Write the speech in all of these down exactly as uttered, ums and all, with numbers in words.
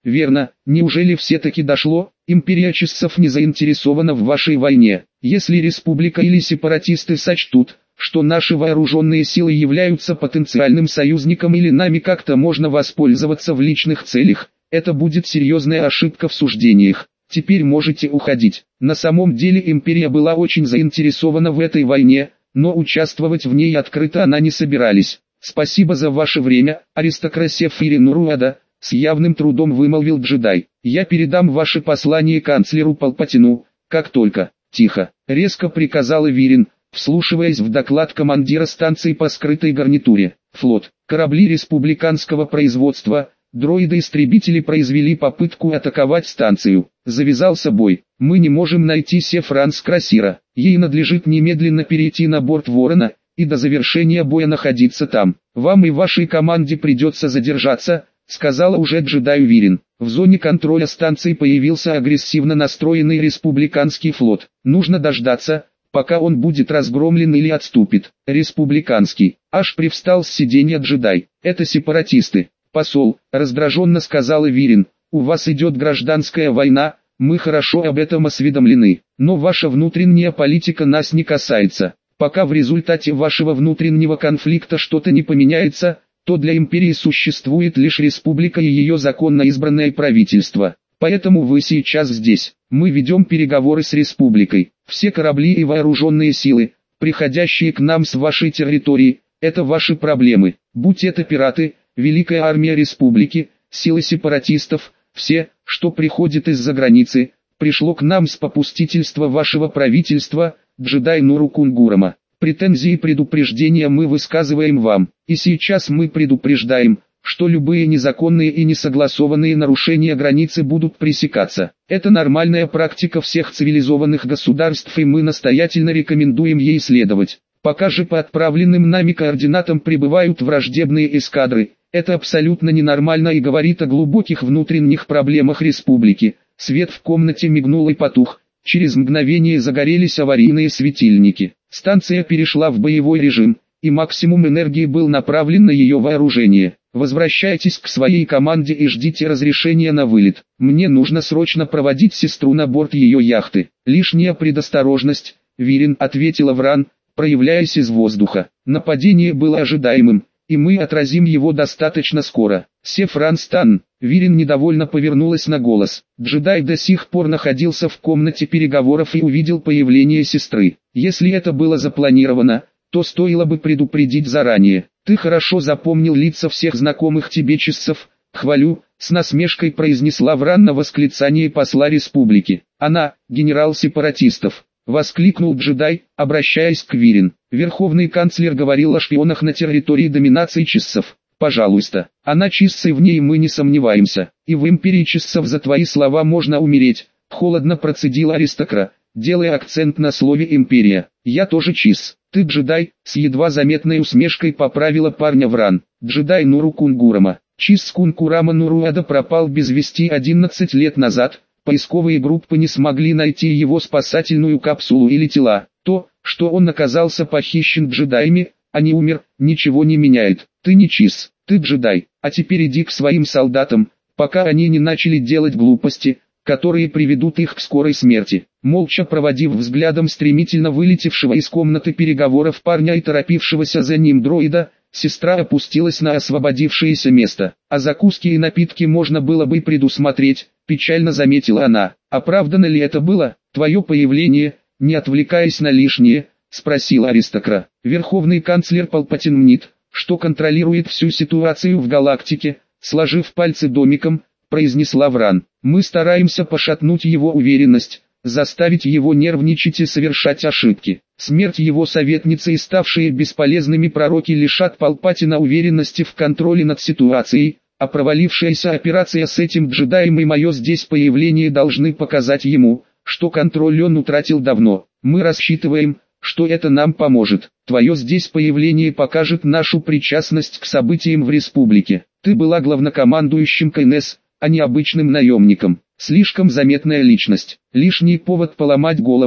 Верно, неужели все-таки дошло? Империя Чиссов не заинтересована в вашей войне. Если республика или сепаратисты сочтут, что наши вооруженные силы являются потенциальным союзником или нами как-то можно воспользоваться в личных целях, это будет серьезная ошибка в суждениях. Теперь можете уходить. На самом деле империя была очень заинтересована в этой войне, но участвовать в ней открыто она не собирались. Спасибо за ваше время, аристократия Фиринуруада, с явным трудом вымолвил джедай. Я передам ваше послание канцлеру Палпатину, как только. Тихо, резко приказал Эвирин, вслушиваясь в доклад командира станции по скрытой гарнитуре. Флот, корабли республиканского производства, дроиды-истребители произвели попытку атаковать станцию. Завязался бой. Мы не можем найти Сефранс Красира. Ей надлежит немедленно перейти на борт Ворона, и до завершения боя находиться там. Вам и вашей команде придется задержаться, сказала уже джедай Эвирин. В зоне контроля станции появился агрессивно настроенный республиканский флот. Нужно дождаться, пока он будет разгромлен или отступит. Республиканский. Аж привстал с сиденья джедай. Это сепаратисты. Посол, раздраженно сказал Эвирин, у вас идет гражданская война, мы хорошо об этом осведомлены, но ваша внутренняя политика нас не касается. Пока в результате вашего внутреннего конфликта что-то не поменяется, то для империи существует лишь республика и ее законно избранное правительство. Поэтому вы сейчас здесь. Мы ведем переговоры с республикой. Все корабли и вооруженные силы, приходящие к нам с вашей территории, это ваши проблемы. Будь это пираты, Великая армия республики, силы сепаратистов, все, что приходит из-за границы, пришло к нам с попустительства вашего правительства, джедай Нуру Кунгурама. Претензии и предупреждения мы высказываем вам, и сейчас мы предупреждаем, что любые незаконные и несогласованные нарушения границы будут пресекаться. Это нормальная практика всех цивилизованных государств, и мы настоятельно рекомендуем ей следовать. Пока же по отправленным нами координатам прибывают враждебные эскадры, это абсолютно ненормально и говорит о глубоких внутренних проблемах республики. Свет в комнате мигнул и потух, через мгновение загорелись аварийные светильники. Станция перешла в боевой режим, и максимум энергии был направлен на ее вооружение. Возвращайтесь к своей команде и ждите разрешения на вылет. Мне нужно срочно проводить сестру на борт ее яхты. Лишняя предосторожность, Вирин, ответила Вран, проявляясь из воздуха. Нападение было ожидаемым, и мы отразим его достаточно скоро. Сефран Стан, Вирин недовольно повернулась на голос. Джедай до сих пор находился в комнате переговоров и увидел появление сестры. Если это было запланировано, то стоило бы предупредить заранее. Ты хорошо запомнил лица всех знакомых тебе чиссов, хвалю, с насмешкой произнесла Вран на восклицание посла республики. Она, генерал сепаратистов. Воскликнул джедай, обращаясь к Вирин. Верховный канцлер говорил о шпионах на территории доминации чиссов. Пожалуйста, она чиссы, в ней мы не сомневаемся. И в империи чиссов за твои слова можно умереть. Холодно процедил аристократ, делая акцент на слове империя. Я тоже чисс. Ты джедай, с едва заметной усмешкой поправила парня Вран. Джедай Нуру Кунгурама. Чисс Кунгурама Нуруада пропал без вести одиннадцать лет назад. Поисковые группы не смогли найти его спасательную капсулу или тела. То, что он оказался похищен джедаями, а не умер, ничего не меняет. Ты не чиз, ты джедай, а теперь иди к своим солдатам, пока они не начали делать глупости, которые приведут их к скорой смерти. Молча проводив взглядом стремительно вылетевшего из комнаты переговоров парня и торопившегося за ним дроида, сестра опустилась на освободившееся место. А закуски и напитки можно было бы предусмотреть, печально заметила она. Оправдано ли это было, твое появление, не отвлекаясь на лишнее, спросил аристократ. Верховный канцлер Палпатин мнит, что контролирует всю ситуацию в галактике, сложив пальцы домиком, произнесла Вран. Мы стараемся пошатнуть его уверенность, заставить его нервничать и совершать ошибки. Смерть его советницы и ставшие бесполезными пророки лишат Палпатина уверенности в контроле над ситуацией, а провалившаяся операция с этим джедаем и мое здесь появление должны показать ему, что контроль он утратил давно. Мы рассчитываем, что это нам поможет. Твое здесь появление покажет нашу причастность к событиям в республике. Ты была главнокомандующим КНС, а не обычным наемником. Слишком заметная личность. Лишний повод поломать голову,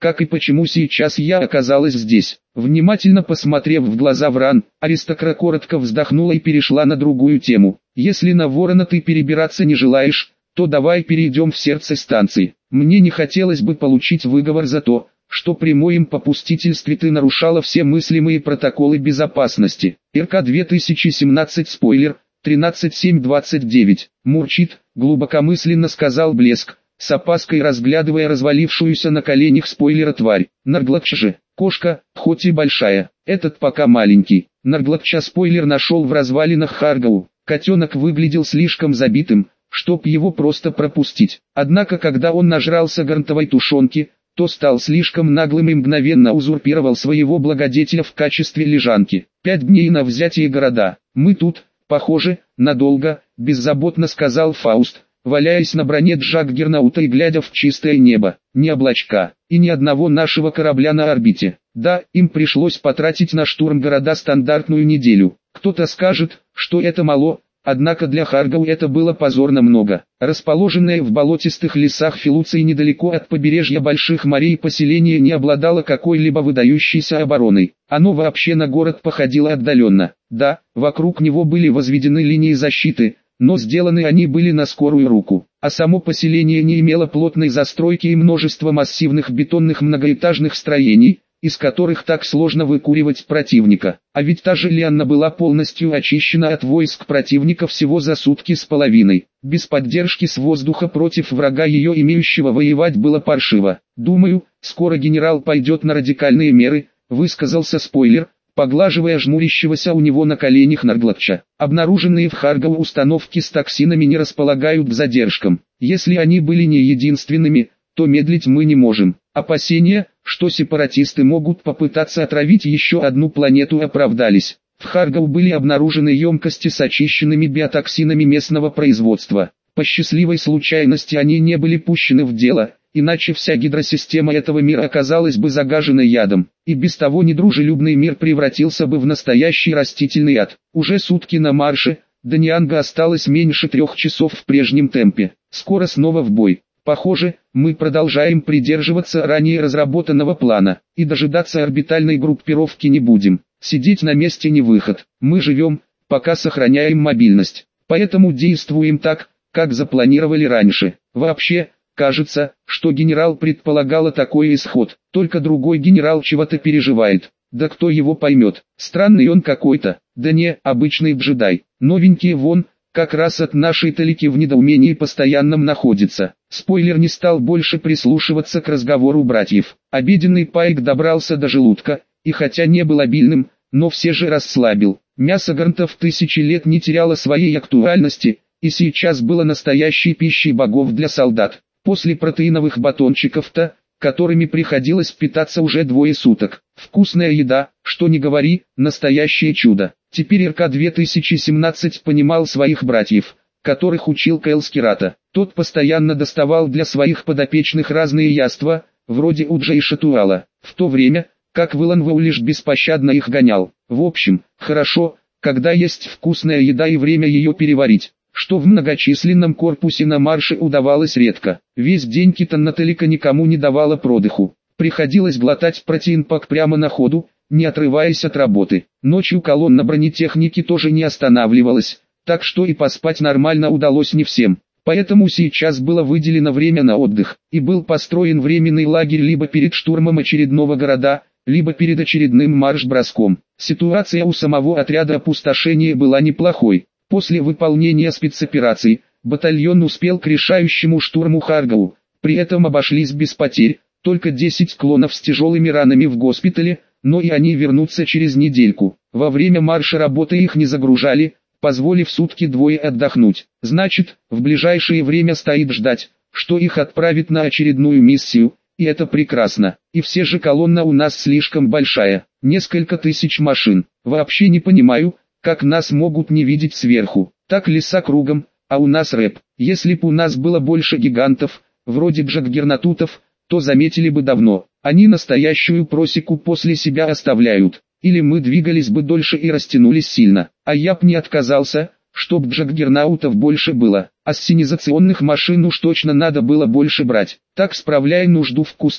как и почему сейчас я оказалась здесь. Внимательно посмотрев в глаза Вран, аристократка коротко вздохнула и перешла на другую тему. Если на Ворона ты перебираться не желаешь, то давай перейдем в сердце станции. Мне не хотелось бы получить выговор за то, что при моем попустительстве ты нарушала все мыслимые протоколы безопасности. РК две тысячи семнадцать спойлер, тринадцать семь двадцать девять. Мурчит, глубокомысленно сказал Блеск, с опаской разглядывая развалившуюся на коленях спойлера тварь. Нарглакча же, кошка, хоть и большая, этот пока маленький. Нарглакча спойлер нашел в развалинах Харгау. Котенок выглядел слишком забитым, чтоб его просто пропустить. Однако когда он нажрался грантовой тушенки, то стал слишком наглым и мгновенно узурпировал своего благодетеля в качестве лежанки. Пять дней на взятие города. Мы тут, похоже, надолго, беззаботно сказал Фауст, валяясь на броне Джаггернаута и глядя в чистое небо. Ни облачка, и ни одного нашего корабля на орбите. Да, им пришлось потратить на штурм города стандартную неделю. Кто-то скажет, что это мало, однако для Харгау это было позорно много. Расположенное в болотистых лесах Филуции недалеко от побережья Больших морей поселение не обладало какой-либо выдающейся обороной. Оно вообще на город походило отдаленно. Да, вокруг него были возведены линии защиты, но сделаны они были на скорую руку. А само поселение не имело плотной застройки и множества массивных бетонных многоэтажных строений, из которых так сложно выкуривать противника. А ведь та же Лианна была полностью очищена от войск противника всего за сутки с половиной. Без поддержки с воздуха против врага ее имеющего воевать было паршиво. «Думаю, скоро генерал пойдет на радикальные меры», высказался спойлер, поглаживая жмурящегося у него на коленях Нарглакча. Обнаруженные в Харгау установки с токсинами не располагают к задержкам. Если они были не единственными, то медлить мы не можем. Опасения, что сепаратисты могут попытаться отравить еще одну планету, оправдались. В Харгау были обнаружены емкости с очищенными биотоксинами местного производства. По счастливой случайности они не были пущены в дело, иначе вся гидросистема этого мира оказалась бы загажена ядом, и без того недружелюбный мир превратился бы в настоящий растительный ад. Уже сутки на марше, до Нианга осталось меньше трех часов в прежнем темпе. Скоро снова в бой. Похоже, мы продолжаем придерживаться ранее разработанного плана, и дожидаться орбитальной группировки не будем. Сидеть на месте не выход. Мы живем, пока сохраняем мобильность. Поэтому действуем так, как запланировали раньше. Вообще, кажется, что генерал предполагала такой исход. Только другой генерал чего-то переживает. Да кто его поймет. Странный он какой-то. Да не, обычный джедай. Новенький вон, как раз от нашей талики в недоумении постоянном находится. Спойлер не стал больше прислушиваться к разговору братьев. Обеденный пайк добрался до желудка, и хотя не был обильным, но все же расслабил. Мясо грантов тысячи лет не теряло своей актуальности, и сейчас было настоящей пищей богов для солдат. После протеиновых батончиков-то, которыми приходилось питаться уже двое суток. Вкусная еда, что ни говори, настоящее чудо. Теперь РК две тысячи семнадцать понимал своих братьев, которых учил Кэл Скирата. Тот постоянно доставал для своих подопечных разные яства, вроде Уджа и Шатуала, в то время, как Выланвау лишь беспощадно их гонял. В общем, хорошо, когда есть вкусная еда и время ее переварить, что в многочисленном корпусе на марше удавалось редко. Весь день Китан Наталика никому не давала продыху. Приходилось глотать протеинпак прямо на ходу, не отрываясь от работы. Ночью колонна бронетехники тоже не останавливалась, так что и поспать нормально удалось не всем. Поэтому сейчас было выделено время на отдых, и был построен временный лагерь либо перед штурмом очередного города, либо перед очередным марш-броском. Ситуация у самого отряда опустошения была неплохой. После выполнения спецоперации, батальон успел к решающему штурму Харгау, при этом обошлись без потерь, только десять клонов с тяжелыми ранами в госпитале, но и они вернутся через недельку. Во время марша работы их не загружали, позволив сутки двое отдохнуть. Значит, в ближайшее время стоит ждать, что их отправят на очередную миссию, и это прекрасно. И все же колонна у нас слишком большая, несколько тысяч машин. Вообще не понимаю, как нас могут не видеть сверху. Так леса кругом, а у нас рэп. Если б у нас было больше гигантов, вроде Джаггернатутов, то заметили бы давно. Они настоящую просеку после себя оставляют. Или мы двигались бы дольше и растянулись сильно. А я б не отказался, чтоб Джаггернаутов больше было. Ассенизационных машин уж точно надо было больше брать. Так, справляя нужду в кусты,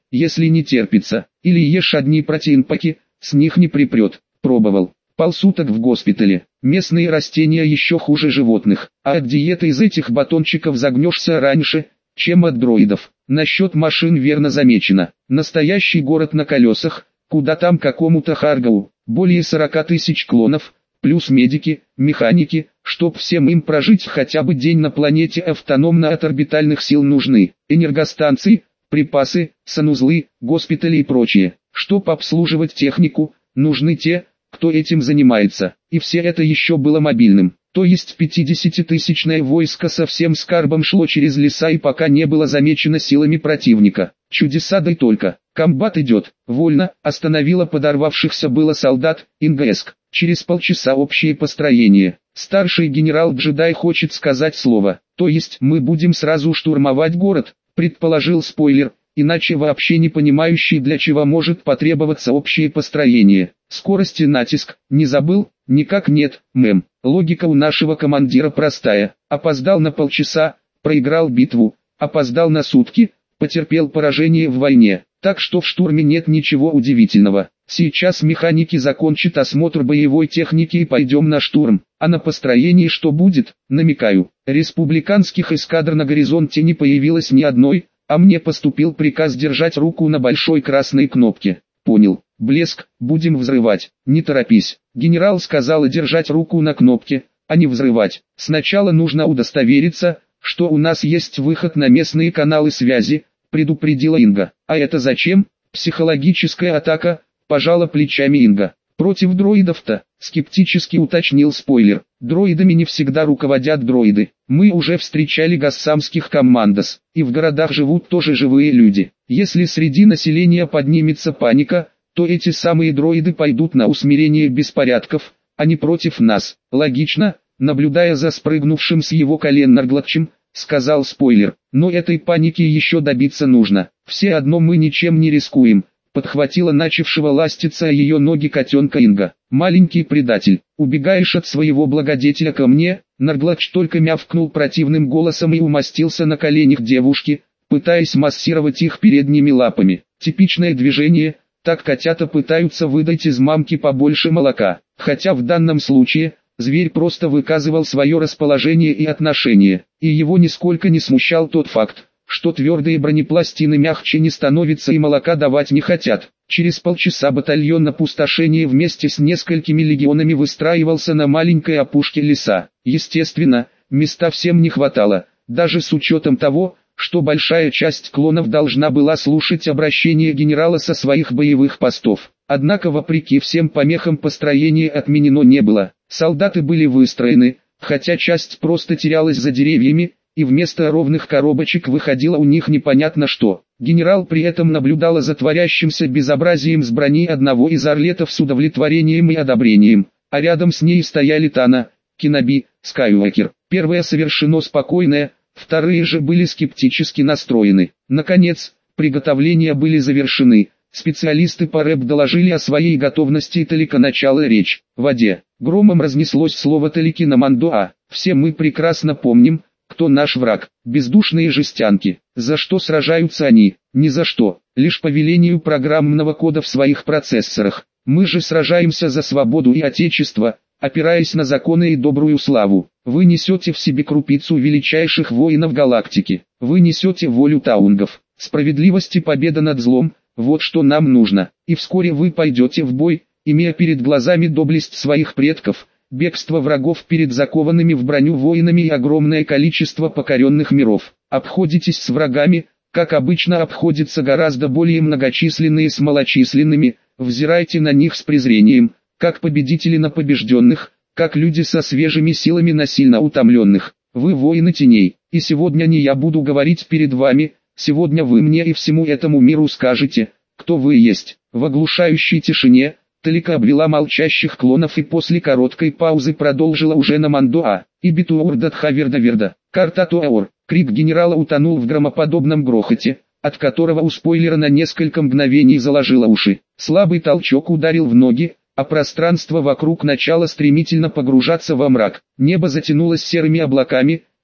если не терпится, или ешь одни протеинпаки, с них не припрет. Пробовал. Полсуток в госпитале. Местные растения еще хуже животных, а от диеты из этих батончиков загнешься раньше, чем от дроидов. Насчет машин верно замечено. Настоящий город на колесах, куда там какому-то Харгоу, более сорока тысяч клонов, плюс медики, механики, чтоб всем им прожить хотя бы день на планете автономно от орбитальных сил нужны. Энергостанции, припасы, санузлы, госпитали и прочее. Чтоб обслуживать технику, нужны те, кто этим занимается. И все это еще было мобильным. То есть пятидесятитысячное войско со всем скарбом шло через леса и пока не было замечено силами противника. Чудеса да и только. Комбат идет, вольно, остановила подорвавшихся было солдат, Ингеск. Через полчаса общее построение. Старший генерал-джедай хочет сказать слово. То есть мы будем сразу штурмовать город, предположил спойлер, иначе вообще не понимающий, для чего может потребоваться общее построение. Скорость и натиск, не забыл? Никак нет, мэм. Логика у нашего командира простая. Опоздал на полчаса, проиграл битву, опоздал на сутки, потерпел поражение в войне. Так что в штурме нет ничего удивительного. Сейчас механики закончат осмотр боевой техники и пойдем на штурм. А на построении что будет, намекаю. Республиканских эскадр на горизонте не появилось ни одной, а мне поступил приказ держать руку на большой красной кнопке. Понял. Блеск, будем взрывать. Не торопись. Генерал сказал держать руку на кнопке, а не взрывать. Сначала нужно удостовериться, что у нас есть выход на местные каналы связи, предупредила Инга. А это зачем? Психологическая атака, пожала плечами Инга. Против дроидов-то, скептически уточнил спойлер. Дроидами не всегда руководят дроиды. Мы уже встречали гассамских командос, и в городах живут тоже живые люди. Если среди населения поднимется паника, то эти самые дроиды пойдут на усмирение беспорядков, а не против нас. Логично, наблюдая за спрыгнувшим с его колен Нарглатчем, сказал спойлер. Но этой паники еще добиться нужно. Все одно мы ничем не рискуем, подхватила начавшего ластиться ее ноги котенка Инга. Маленький предатель, убегаешь от своего благодетеля ко мне? Нарглатч только мявкнул противным голосом и умостился на коленях девушки, пытаясь массировать их передними лапами. Типичное движение. Так котята пытаются выдать из мамки побольше молока, хотя в данном случае, зверь просто выказывал свое расположение и отношение, и его нисколько не смущал тот факт, что твердые бронепластины мягче не становятся и молока давать не хотят. Через полчаса батальон опустошения вместе с несколькими легионами выстраивался на маленькой опушке леса. Естественно, места всем не хватало, даже с учетом того, что большая часть клонов должна была слушать обращение генерала со своих боевых постов. Однако вопреки всем помехам построение отменено не было. Солдаты были выстроены, хотя часть просто терялась за деревьями, и вместо ровных коробочек выходило у них непонятно что. Генерал при этом наблюдала за творящимся безобразием с брони одного из орлетов с удовлетворением и одобрением, а рядом с ней стояли Тана, Кеноби, Скайуокер. Первое совершено спокойное, вторые же были скептически настроены. Наконец, приготовления были завершены. Специалисты по рэп доложили о своей готовности и только начала речь. В воде. Громом разнеслось слово талики на Мандоа. Все мы прекрасно помним, кто наш враг. Бездушные жестянки. За что сражаются они? Ни за что. Лишь по велению программного кода в своих процессорах. Мы же сражаемся за свободу и отечество, опираясь на законы и добрую славу. Вы несете в себе крупицу величайших воинов галактики. Вы несете волю таунгов. Справедливость и победа над злом. Вот что нам нужно. И вскоре вы пойдете в бой, имея перед глазами доблесть своих предков, бегство врагов перед закованными в броню воинами и огромное количество покоренных миров. Обходитесь с врагами, как обычно обходятся гораздо более многочисленные с малочисленными, взирайте на них с презрением, как победители на побежденных, как люди со свежими силами на сильно утомленных. Вы воины теней, и сегодня не я буду говорить перед вами, сегодня вы мне и всему этому миру скажете, кто вы есть. В оглушающей тишине, Талика обвела молчащих клонов и после короткой паузы продолжила уже на Мандоа. «Ибитуор датха верда-верда, карта Туаор». Крик генерала утонул в громоподобном грохоте, от которого у спойлера на несколько мгновений заложило уши. Слабый толчок ударил в ноги, а пространство вокруг начало стремительно погружаться во мрак. Небо затянулось серыми облаками,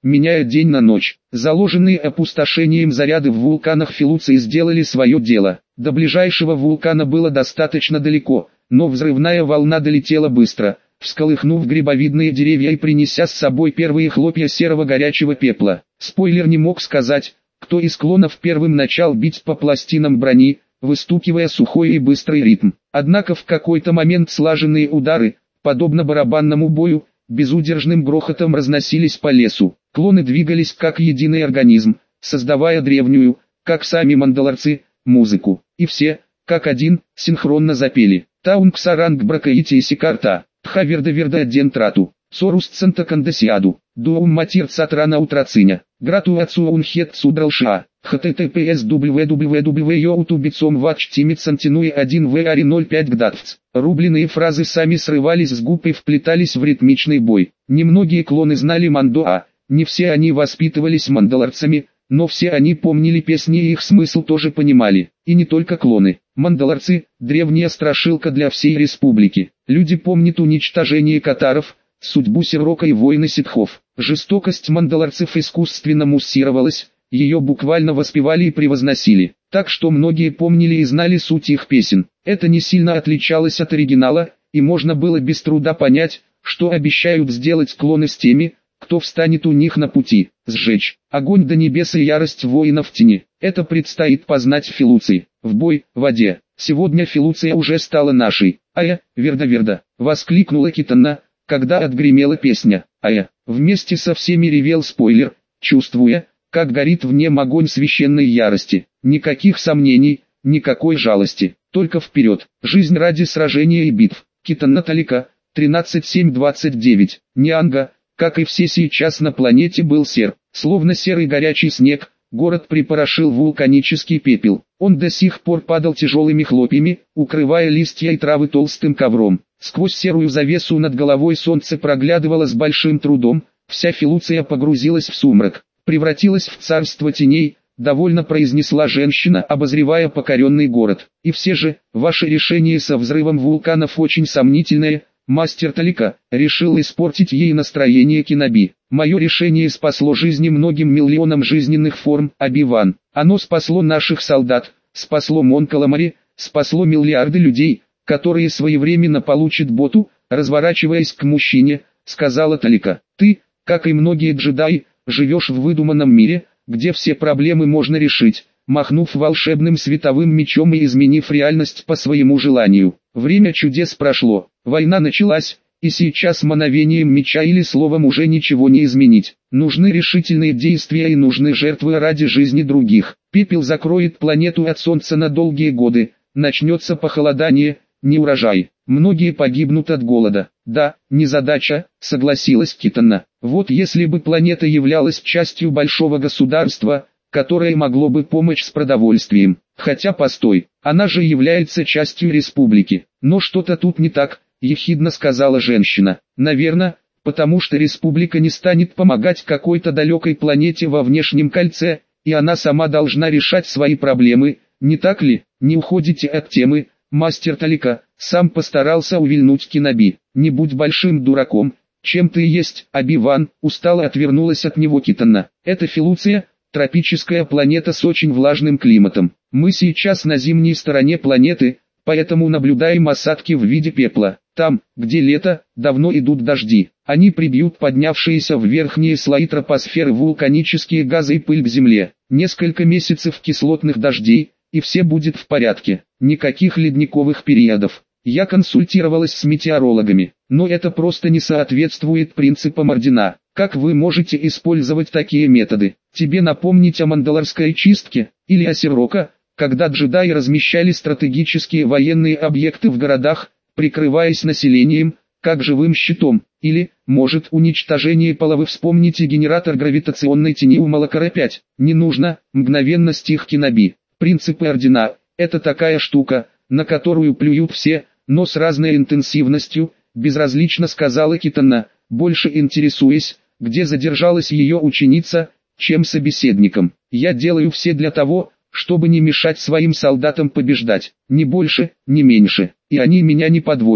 меняя день на ночь. Заложенные опустошением заряды в вулканах Филуции сделали свое дело. До ближайшего вулкана было достаточно далеко, но взрывная волна долетела быстро, всколыхнув грибовидные деревья и принеся с собой первые хлопья серого горячего пепла. Спойлер не мог сказать, кто из клонов первым начал бить по пластинам брони, выстукивая сухой и быстрый ритм. Однако в какой-то момент слаженные удары, подобно барабанному бою, безудержным грохотом разносились по лесу. Клоны двигались как единый организм, создавая древнюю, как сами мандалорцы, музыку. И все, как один, синхронно запели. Таунг саранг бракаити сикарта, тхаверда верда дентрату, сорус центакандасиаду, дуум матир цатрана утрациня, грату отцу унхет судралша, https www.youtube.com ватчтимитсантинуи один в ари ноль пять гдатвц. Рубленые фразы сами срывались с губ и вплетались в ритмичный бой. Немногие клоны знали Мандоа, не все они воспитывались мандалорцами, но все они помнили песни и их смысл тоже понимали. И не только клоны. Мандалорцы – древняя страшилка для всей республики. Люди помнят уничтожение катаров, судьбу Сирока и войны ситхов. Жестокость мандалорцев искусственно муссировалась, ее буквально воспевали и превозносили. Так что многие помнили и знали суть их песен. Это не сильно отличалось от оригинала, и можно было без труда понять, что обещают сделать клоны с теми, кто встанет у них на пути. Сжечь огонь до небес и ярость воинов тени. Это предстоит познать в Филуции. В бой, в воде. Сегодня Филуция уже стала нашей. Ая, верда-верда, воскликнула Китана, когда отгремела песня. Ая, вместе со всеми ревел спойлер, чувствуя, как горит в нем огонь священной ярости. Никаких сомнений, никакой жалости. Только вперед. Жизнь ради сражения и битв. Китана Талика, тринадцать семь двадцать девять. Нианга, как и все сейчас на планете, был сер. Словно серый горячий снег, город припорошил вулканический пепел. Он до сих пор падал тяжелыми хлопьями, укрывая листья и травы толстым ковром. Сквозь серую завесу над головой солнце проглядывало с большим трудом, вся Филуция погрузилась в сумрак, превратилась в царство теней, довольно произнесла женщина, обозревая покоренный город. И все же, ваше решение со взрывом вулканов очень сомнительное. Мастер Талика решил испортить ей настроение Киноби. Мое решение спасло жизни многим миллионам жизненных форм, Оби-Ван. Оно спасло наших солдат, спасло Мон Каламари, спасло миллиарды людей, которые своевременно получат боту, разворачиваясь к мужчине, сказала Талика. Ты, как и многие джедаи, живешь в выдуманном мире, где все проблемы можно решить, махнув волшебным световым мечом и изменив реальность по своему желанию. Время чудес прошло, война началась, и сейчас мановением меча или словом уже ничего не изменить. Нужны решительные действия и нужны жертвы ради жизни других. Пепел закроет планету от солнца на долгие годы, начнется похолодание, неурожай. Многие погибнут от голода. Да, незадача, согласилась Китана. Вот если бы планета являлась частью большого государства, которое могло бы помочь с продовольствием. Хотя постой, она же является частью республики. Но что-то тут не так, ехидно сказала женщина. Наверное, потому что республика не станет помогать какой-то далекой планете во внешнем кольце, и она сама должна решать свои проблемы, не так ли? Не уходите от темы, мастер Талика, сам постарался увильнуть Киноби. Не будь большим дураком, чем ты есть, Оби-Ван, устало отвернулась от него Китана. Это Филуция, тропическая планета с очень влажным климатом. Мы сейчас на зимней стороне планеты, поэтому наблюдаем осадки в виде пепла. Там, где лето, давно идут дожди. Они прибьют поднявшиеся в верхние слои тропосферы вулканические газы и пыль к земле. Несколько месяцев кислотных дождей, и все будет в порядке. Никаких ледниковых периодов. Я консультировалась с метеорологами, но это просто не соответствует принципам Ордена. Как вы можете использовать такие методы? Тебе напомнить о мандалорской чистке, или о Сирока, когда джедаи размещали стратегические военные объекты в городах, прикрываясь населением, как живым щитом, или, может, уничтожение половы. Вспомните генератор гравитационной тени у Малакара пять. Не нужно, мгновенно стих Киноби. Принципы Ордена – это такая штука, на которую плюют все, но с разной интенсивностью, безразлично сказала Китана, больше интересуясь, где задержалась ее ученица, чем собеседником. Я делаю все для того, чтобы не мешать своим солдатам побеждать, ни больше, ни меньше, и они меня не подводят.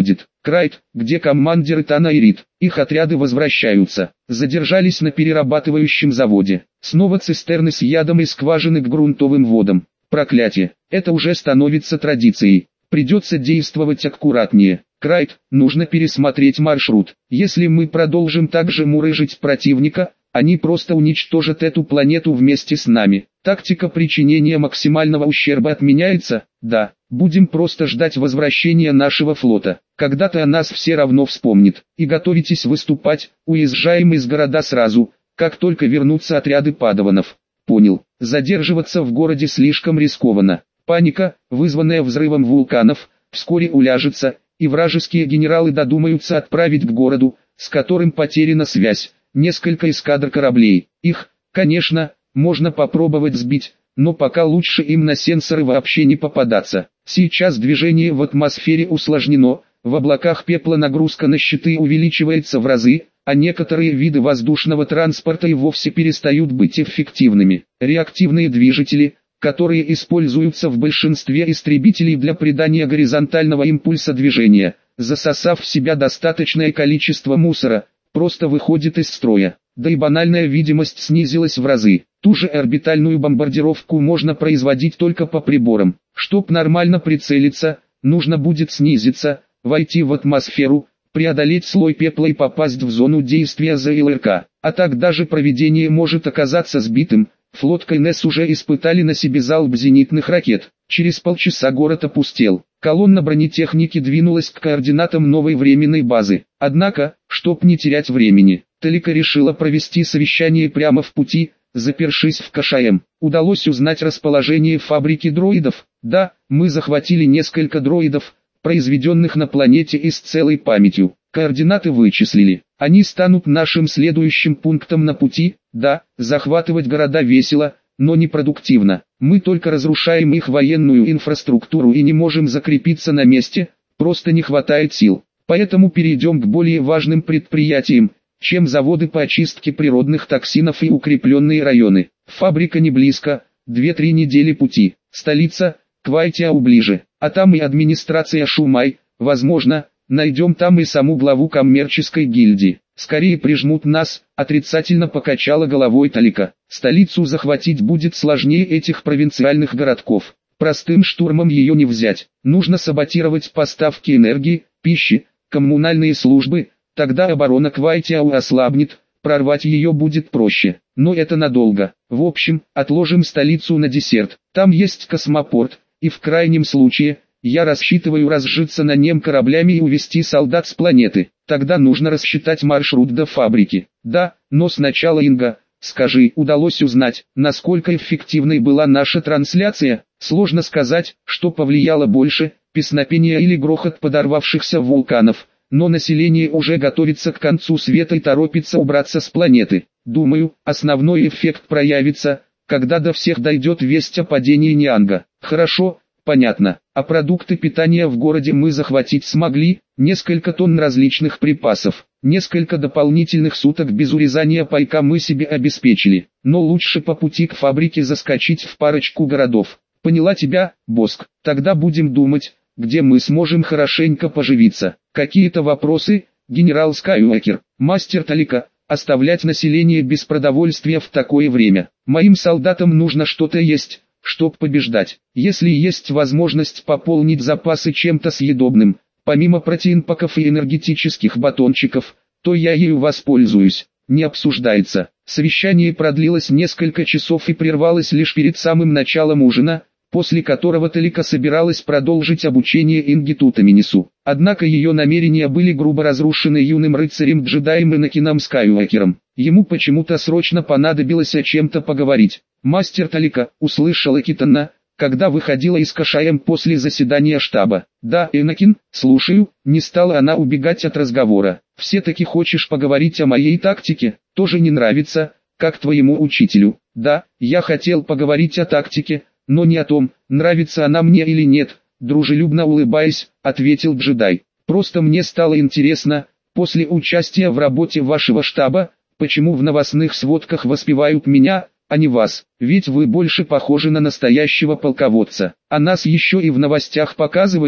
Крайт, где командиры Тана и Рид. Их отряды возвращаются. Задержались на перерабатывающем заводе. Снова цистерны с ядом и скважины к грунтовым водам. Проклятие, это уже становится традицией. Придется действовать аккуратнее. Крайт, нужно пересмотреть маршрут. Если мы продолжим так же мурыжить противника, они просто уничтожат эту планету вместе с нами. Тактика причинения максимального ущерба отменяется? Да. Будем просто ждать возвращения нашего флота. Когда-то о нас все равно вспомнит. И готовитесь выступать, уезжаем из города сразу, как только вернутся отряды падаванов. Понял. Задерживаться в городе слишком рискованно. Паника, вызванная взрывом вулканов, вскоре уляжется, и вражеские генералы додумаются отправить к городу, с которым потеряна связь, несколько эскадр кораблей. Их, конечно, можно попробовать сбить, но пока лучше им на сенсоры вообще не попадаться. Сейчас движение в атмосфере усложнено, в облаках пепла нагрузка на щиты увеличивается в разы, а некоторые виды воздушного транспорта и вовсе перестают быть эффективными. Реактивные движители, которые используются в большинстве истребителей для придания горизонтального импульса движения, засосав в себя достаточное количество мусора, просто выходят из строя. Да и банальная видимость снизилась в разы. Ту же орбитальную бомбардировку можно производить только по приборам. Чтоб нормально прицелиться, нужно будет снизиться, войти в атмосферу, преодолеть слой пепла и попасть в зону действия ЗЛРК. А так даже проведение может оказаться сбитым. Флот КНС уже испытали на себе залп зенитных ракет. Через полчаса город опустел. Колонна бронетехники двинулась к координатам новой временной базы. Однако, чтоб не терять времени, Талика решила провести совещание прямо в пути, запершись в КШМ. Удалось узнать расположение фабрики дроидов. Да, мы захватили несколько дроидов, произведенных на планете и с целой памятью. Координаты вычислили. Они станут нашим следующим пунктом на пути. Да, захватывать города весело, но непродуктивно. Мы только разрушаем их военную инфраструктуру и не можем закрепиться на месте, просто не хватает сил. Поэтому перейдем к более важным предприятиям, чем заводы по очистке природных токсинов и укрепленные районы. Фабрика не близко, две-три недели пути. Столица, Квайтяу ближе, а там и администрация Шумай, возможно, найдем там и саму главу коммерческой гильдии. Скорее прижмут нас, отрицательно покачала головой Талика. Столицу захватить будет сложнее этих провинциальных городков. Простым штурмом ее не взять. Нужно саботировать поставки энергии, пищи, коммунальные службы, тогда оборона Квайтяу ослабнет, прорвать ее будет проще. Но это надолго. В общем, отложим столицу на десерт. Там есть космопорт, и в крайнем случае, я рассчитываю разжиться на нем кораблями и увезти солдат с планеты. Тогда нужно рассчитать маршрут до фабрики. Да, но сначала, Инга, скажи, удалось узнать, насколько эффективной была наша трансляция? Сложно сказать, что повлияло больше, песнопение или грохот подорвавшихся вулканов, но население уже готовится к концу света и торопится убраться с планеты. Думаю, основной эффект проявится, когда до всех дойдет весть о падении Нианга. Хорошо, понятно. А продукты питания в городе мы захватить смогли, несколько тонн различных припасов, несколько дополнительных суток без урезания пайка мы себе обеспечили. Но лучше по пути к фабрике заскочить в парочку городов. Поняла тебя, Боск? Тогда будем думать, где мы сможем хорошенько поживиться. Какие-то вопросы, генерал Скайуокер? Мастер Талика, оставлять население без продовольствия в такое время. Моим солдатам нужно что-то есть, чтоб побеждать. Если есть возможность пополнить запасы чем-то съедобным, помимо протеинпаков и энергетических батончиков, то я ею воспользуюсь. Не обсуждается. Совещание продлилось несколько часов и прервалось лишь перед самым началом ужина, после которого Талика собиралась продолжить обучение Инги Тутаминису. Однако ее намерения были грубо разрушены юным рыцарем-джедаем Энакином Скайуокером. Ему почему-то срочно понадобилось о чем-то поговорить. «Мастер Талика», — услышала Китана, когда выходила из КШМ после заседания штаба. «Да, Энакин, слушаю», — не стала она убегать от разговора. «Все-таки хочешь поговорить о моей тактике? Тоже не нравится, как твоему учителю?» «Да, я хотел поговорить о тактике, но не о том, нравится она мне или нет», — дружелюбно улыбаясь, ответил джедай. «Просто мне стало интересно, после участия в работе вашего штаба, почему в новостных сводках воспевают меня, а не вас, ведь вы больше похожи на настоящего полководца. А нас еще и в новостях показывают», —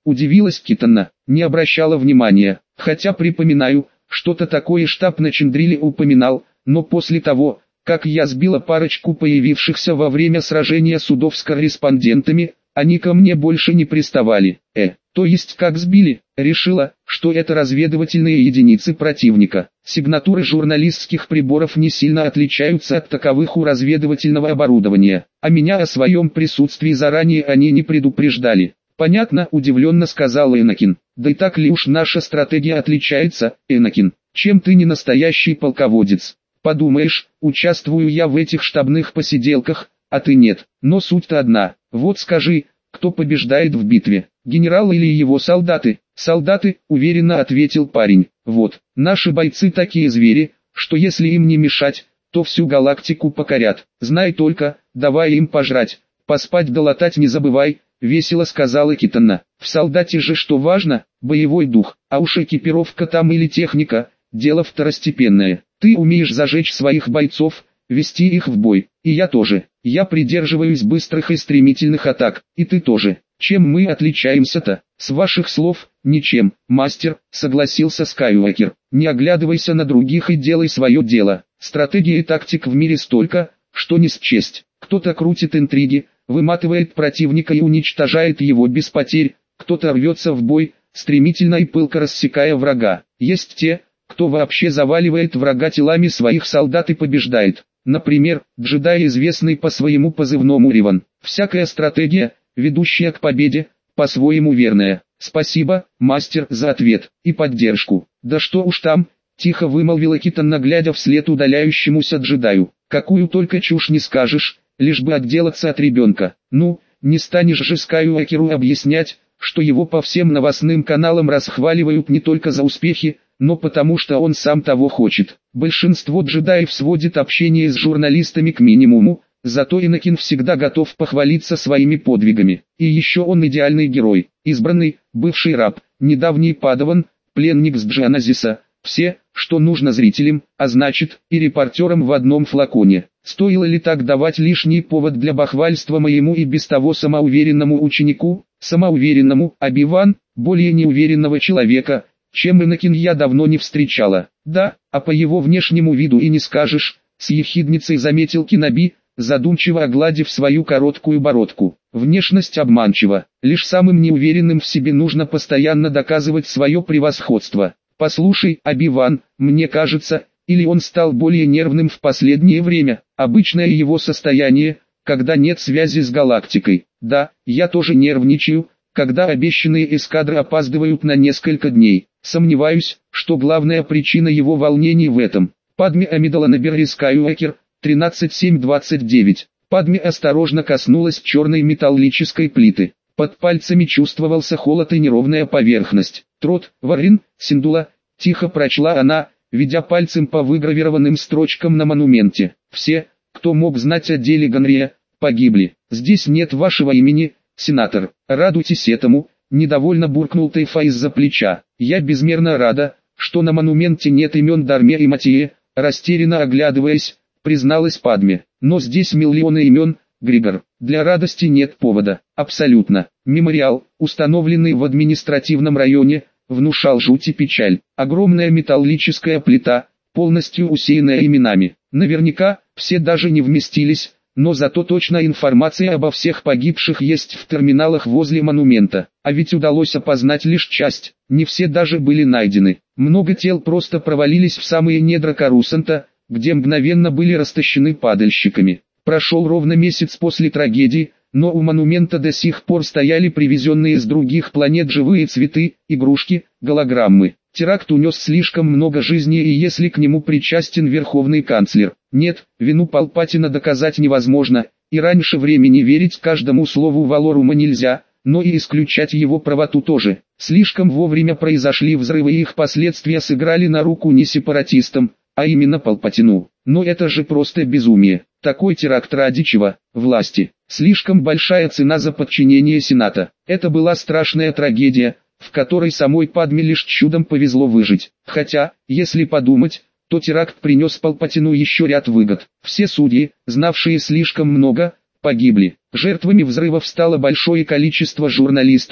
Удивилась Китана, не обращала внимания, хотя припоминаю, что-то такое штаб на Чандриле упоминал, но после того, как я сбила парочку появившихся во время сражения судов с корреспондентами, они ко мне больше не приставали. Э, то есть как сбили, решила, что это разведывательные единицы противника. Сигнатуры журналистских приборов не сильно отличаются от таковых у разведывательного оборудования, а меня о своем присутствии заранее они не предупреждали. Понятно, удивленно сказал Энакин. Да и так ли уж наша стратегия отличается, Энакин? Чем ты не настоящий полководец? Подумаешь, участвую я в этих штабных посиделках, а ты нет. Но суть-то одна. Вот скажи, кто побеждает в битве, генерал или его солдаты? Солдаты, уверенно ответил парень. Вот, наши бойцы такие звери, что если им не мешать, то всю галактику покорят. Знай только, давай им пожрать, поспать да латать не забывай, весело сказала Китана. В солдате же что важно? Боевой дух, а уж экипировка там или техника, дело второстепенное. Ты умеешь зажечь своих бойцов, вести их в бой, и я тоже. Я придерживаюсь быстрых и стремительных атак, и ты тоже. Чем мы отличаемся-то? С ваших слов, ничем, мастер, согласился Скайуокер. Не оглядывайся на других и делай свое дело. Стратегии и тактик в мире столько, что не счесть. Кто-то крутит интриги, выматывает противника и уничтожает его без потерь, кто-то рвется в бой, стремительно и пылко рассекая врага. Есть те, кто вообще заваливает врага телами своих солдат и побеждает. Например, джедай, известный по своему позывному Риван. Всякая стратегия, ведущая к победе, по-своему верная. Спасибо, мастер, за ответ и поддержку. Да что уж там, тихо вымолвила Китана, глядя вслед удаляющемуся джедаю. Какую только чушь не скажешь, лишь бы отделаться от ребенка. Ну, не станешь же Скайуокеру объяснять, что его по всем новостным каналам расхваливают не только за успехи, но потому что он сам того хочет. Большинство джедаев сводит общение с журналистами к минимуму, зато Энакин всегда готов похвалиться своими подвигами. И еще он идеальный герой, избранный, бывший раб, недавний падаван, пленник с Джаназиса, все, что нужно зрителям, а значит, и репортерам в одном флаконе. Стоило ли так давать лишний повод для бахвальства моему и без того самоуверенному ученику? Самоуверенному, Оби-Ван, более неуверенного человека, чем Энакин, я давно не встречала. Да, а по его внешнему виду и не скажешь, с ехидницей заметил Кеноби, задумчиво огладив свою короткую бородку. Внешность обманчива, лишь самым неуверенным в себе нужно постоянно доказывать свое превосходство. Послушай, Оби-Ван, мне кажется, или он стал более нервным в последнее время, обычное его состояние, когда нет связи с галактикой. Да, я тоже нервничаю, когда обещанные эскадры опаздывают на несколько дней. Сомневаюсь, что главная причина его волнений в этом. Падме Амидала Берри Скайуокер, тринадцать семь двадцать девять. Падме осторожно коснулась черной металлической плиты. Под пальцами чувствовался холод и неровная поверхность. Трот, Варин, Синдула, тихо прочла она, ведя пальцем по выгравированным строчкам на монументе. Все, кто мог знать о деле Ганрия, погибли. Здесь нет вашего имени, сенатор. Радуйтесь этому, недовольно буркнул Тейфа из-за плеча. Я безмерно рада, что на монументе нет имен Дарме и Матие, растерянно оглядываясь, призналась Падме. Но здесь миллионы имен, Григор. Для радости нет повода. Абсолютно. Мемориал, установленный в административном районе, внушал жуть и печаль. Огромная металлическая плита, полностью усеянная именами. Наверняка, все даже не вместились, но зато точная информация обо всех погибших есть в терминалах возле монумента. А ведь удалось опознать лишь часть, не все даже были найдены. Много тел просто провалились в самые недра Корусанта, где мгновенно были растащены падальщиками. Прошел ровно месяц после трагедии, но у монумента до сих пор стояли привезенные с других планет живые цветы, игрушки, голограммы. Теракт унес слишком много жизней, и если к нему причастен верховный канцлер. Нет, вину Палпатина доказать невозможно, и раньше времени верить каждому слову Валорума нельзя, но и исключать его правоту тоже. Слишком вовремя произошли взрывы, и их последствия сыграли на руку не сепаратистам, а именно Палпатину. Но это же просто безумие. Такой теракт ради чего? Власти. Слишком большая цена за подчинение Сената. Это была страшная трагедия, в которой самой Падме лишь чудом повезло выжить. Хотя, если подумать, то теракт принес Палпатину еще ряд выгод. Все судьи, знавшие слишком много, погибли. Жертвами взрывов стало большое количество журналистов,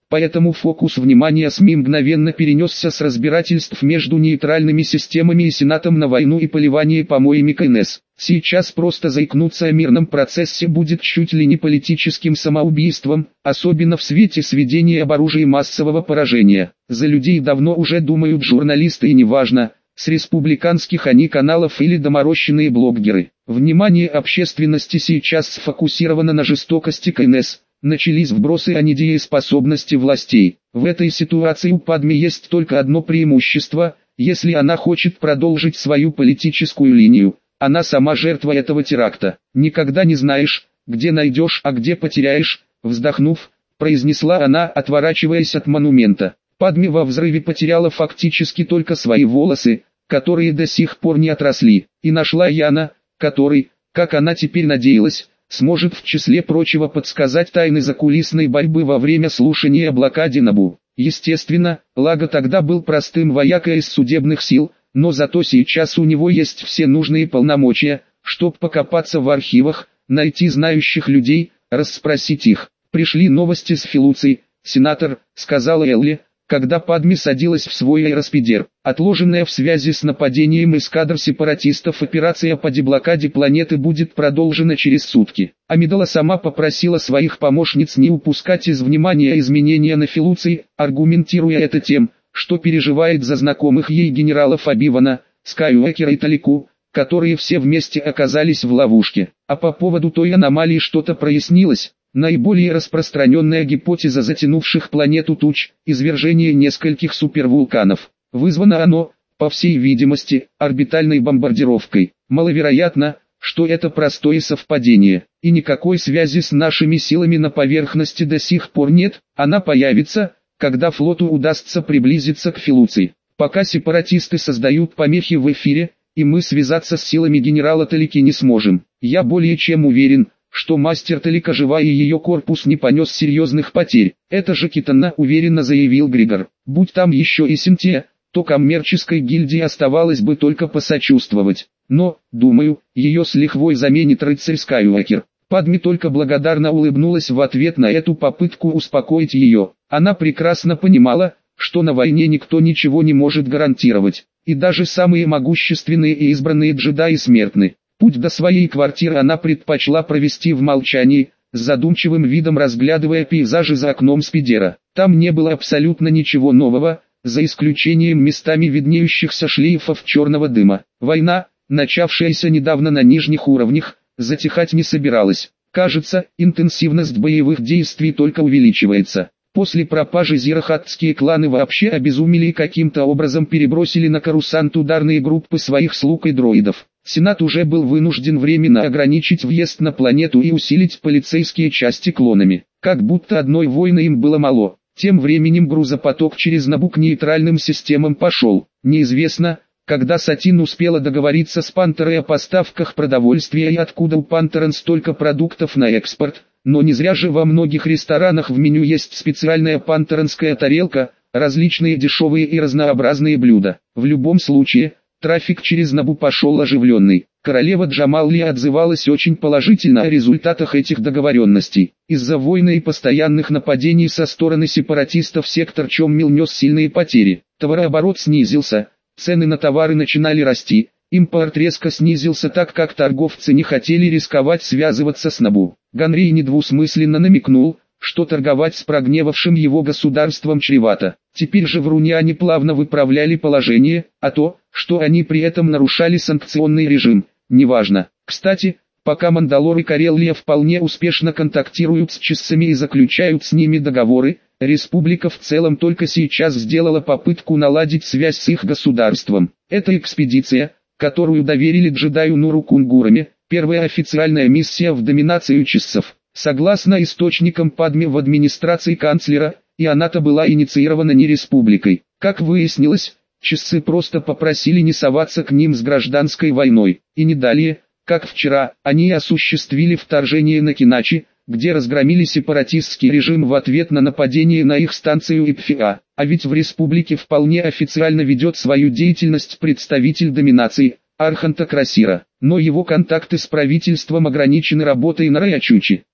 Поэтому фокус внимания СМИ мгновенно перенесся с разбирательств между нейтральными системами и Сенатом на войну и поливание помоями КНС. Сейчас просто заикнуться о мирном процессе будет чуть ли не политическим самоубийством, особенно в свете сведения об оружии массового поражения. За людей давно уже думают журналисты, и неважно, с республиканских они каналов или доморощенные блогеры. Внимание общественности сейчас сфокусировано на жестокости КНС. Начались вбросы о недееспособности властей. В этой ситуации у Падме есть только одно преимущество: если она хочет продолжить свою политическую линию, она сама жертва этого теракта. «Никогда не знаешь, где найдешь, а где потеряешь», вздохнув, произнесла она, отворачиваясь от монумента. Падме во взрыве потеряла фактически только свои волосы, которые до сих пор не отросли, и нашла Яна, который, как она теперь надеялась, сможет в числе прочего подсказать тайны закулисной борьбы во время слушания о блокаде Набу. Естественно, Лага тогда был простым воякой из судебных сил, но зато сейчас у него есть все нужные полномочия, чтобы покопаться в архивах, найти знающих людей, расспросить их. «Пришли новости с Филуций, сенатор», — сказала Элли, когда Падме садилась в свой аэроспидер. Отложенная в связи с нападением эскадр сепаратистов операция по деблокаде планеты будет продолжена через сутки. Амидала сама попросила своих помощниц не упускать из внимания изменения на Филуции, аргументируя это тем, что переживает за знакомых ей генералов Обивана, Скайуэкера и Талику, которые все вместе оказались в ловушке. А по поводу той аномалии что-то прояснилось. Наиболее распространенная гипотеза затянувших планету туч – извержение нескольких супервулканов. Вызвано оно, по всей видимости, орбитальной бомбардировкой. Маловероятно, что это простое совпадение, и никакой связи с нашими силами на поверхности до сих пор нет. Она появится, когда флоту удастся приблизиться к Филуции. Пока сепаратисты создают помехи в эфире, и мы связаться с силами генерала Талики не сможем. Я более чем уверен, что мастер Талика жива и ее корпус не понес серьезных потерь. Это же Китана, уверенно заявил Григор. Будь там еще и Синтия, то коммерческой гильдии оставалось бы только посочувствовать. Но, думаю, ее с лихвой заменит рыцарь Скайуэкер. Падме только благодарно улыбнулась в ответ на эту попытку успокоить ее. Она прекрасно понимала, что на войне никто ничего не может гарантировать, и даже самые могущественные и избранные джедаи смертны. Путь до своей квартиры она предпочла провести в молчании, с задумчивым видом разглядывая пейзажи за окном спидера. Там не было абсолютно ничего нового, за исключением местами виднеющихся шлейфов черного дыма. Война, начавшаяся недавно на нижних уровнях, затихать не собиралась. Кажется, интенсивность боевых действий только увеличивается. После пропажи зирахатские кланы вообще обезумели и каким-то образом перебросили на Корусант ударные группы своих слуг и дроидов. Сенат уже был вынужден временно ограничить въезд на планету и усилить полицейские части клонами. Как будто одной войны им было мало. Тем временем грузопоток через Набу к нейтральным системам пошел. Неизвестно, когда Сатин успела договориться с Пантерой о поставках продовольствия и откуда у Пантерен столько продуктов на экспорт, но не зря же во многих ресторанах в меню есть специальная пантеренская тарелка, различные дешевые и разнообразные блюда. В любом случае, трафик через Набу пошел оживленный. Королева Джамалли отзывалась очень положительно о результатах этих договоренностей. Из-за войны и постоянных нападений со стороны сепаратистов сектор Чоммил нес сильные потери. Товарооборот снизился, цены на товары начинали расти, импорт резко снизился, так как торговцы не хотели рисковать связываться с Набу. Ганрей недвусмысленно намекнул, что торговать с прогневавшим его государством чревато. Теперь же вруняне плавно выправляли положение, а то, что они при этом нарушали санкционный режим, неважно. Кстати, пока Мандалор и Карелия вполне успешно контактируют с чиссами и заключают с ними договоры, республика в целом только сейчас сделала попытку наладить связь с их государством. Эта экспедиция, которую доверили джедаю Нуру Кунгурами, первая официальная миссия в доминацию чиссов. Согласно источникам Падме в администрации канцлера, и она-то была инициирована не республикой. Как выяснилось, чиссы просто попросили не соваться к ним с гражданской войной, и не далее, как вчера, они осуществили вторжение на Киначи, где разгромили сепаратистский режим в ответ на нападение на их станцию Ипфиа. А ведь в республике вполне официально ведет свою деятельность представитель доминации, Арханта Красира, но его контакты с правительством ограничены работой на Раячучи.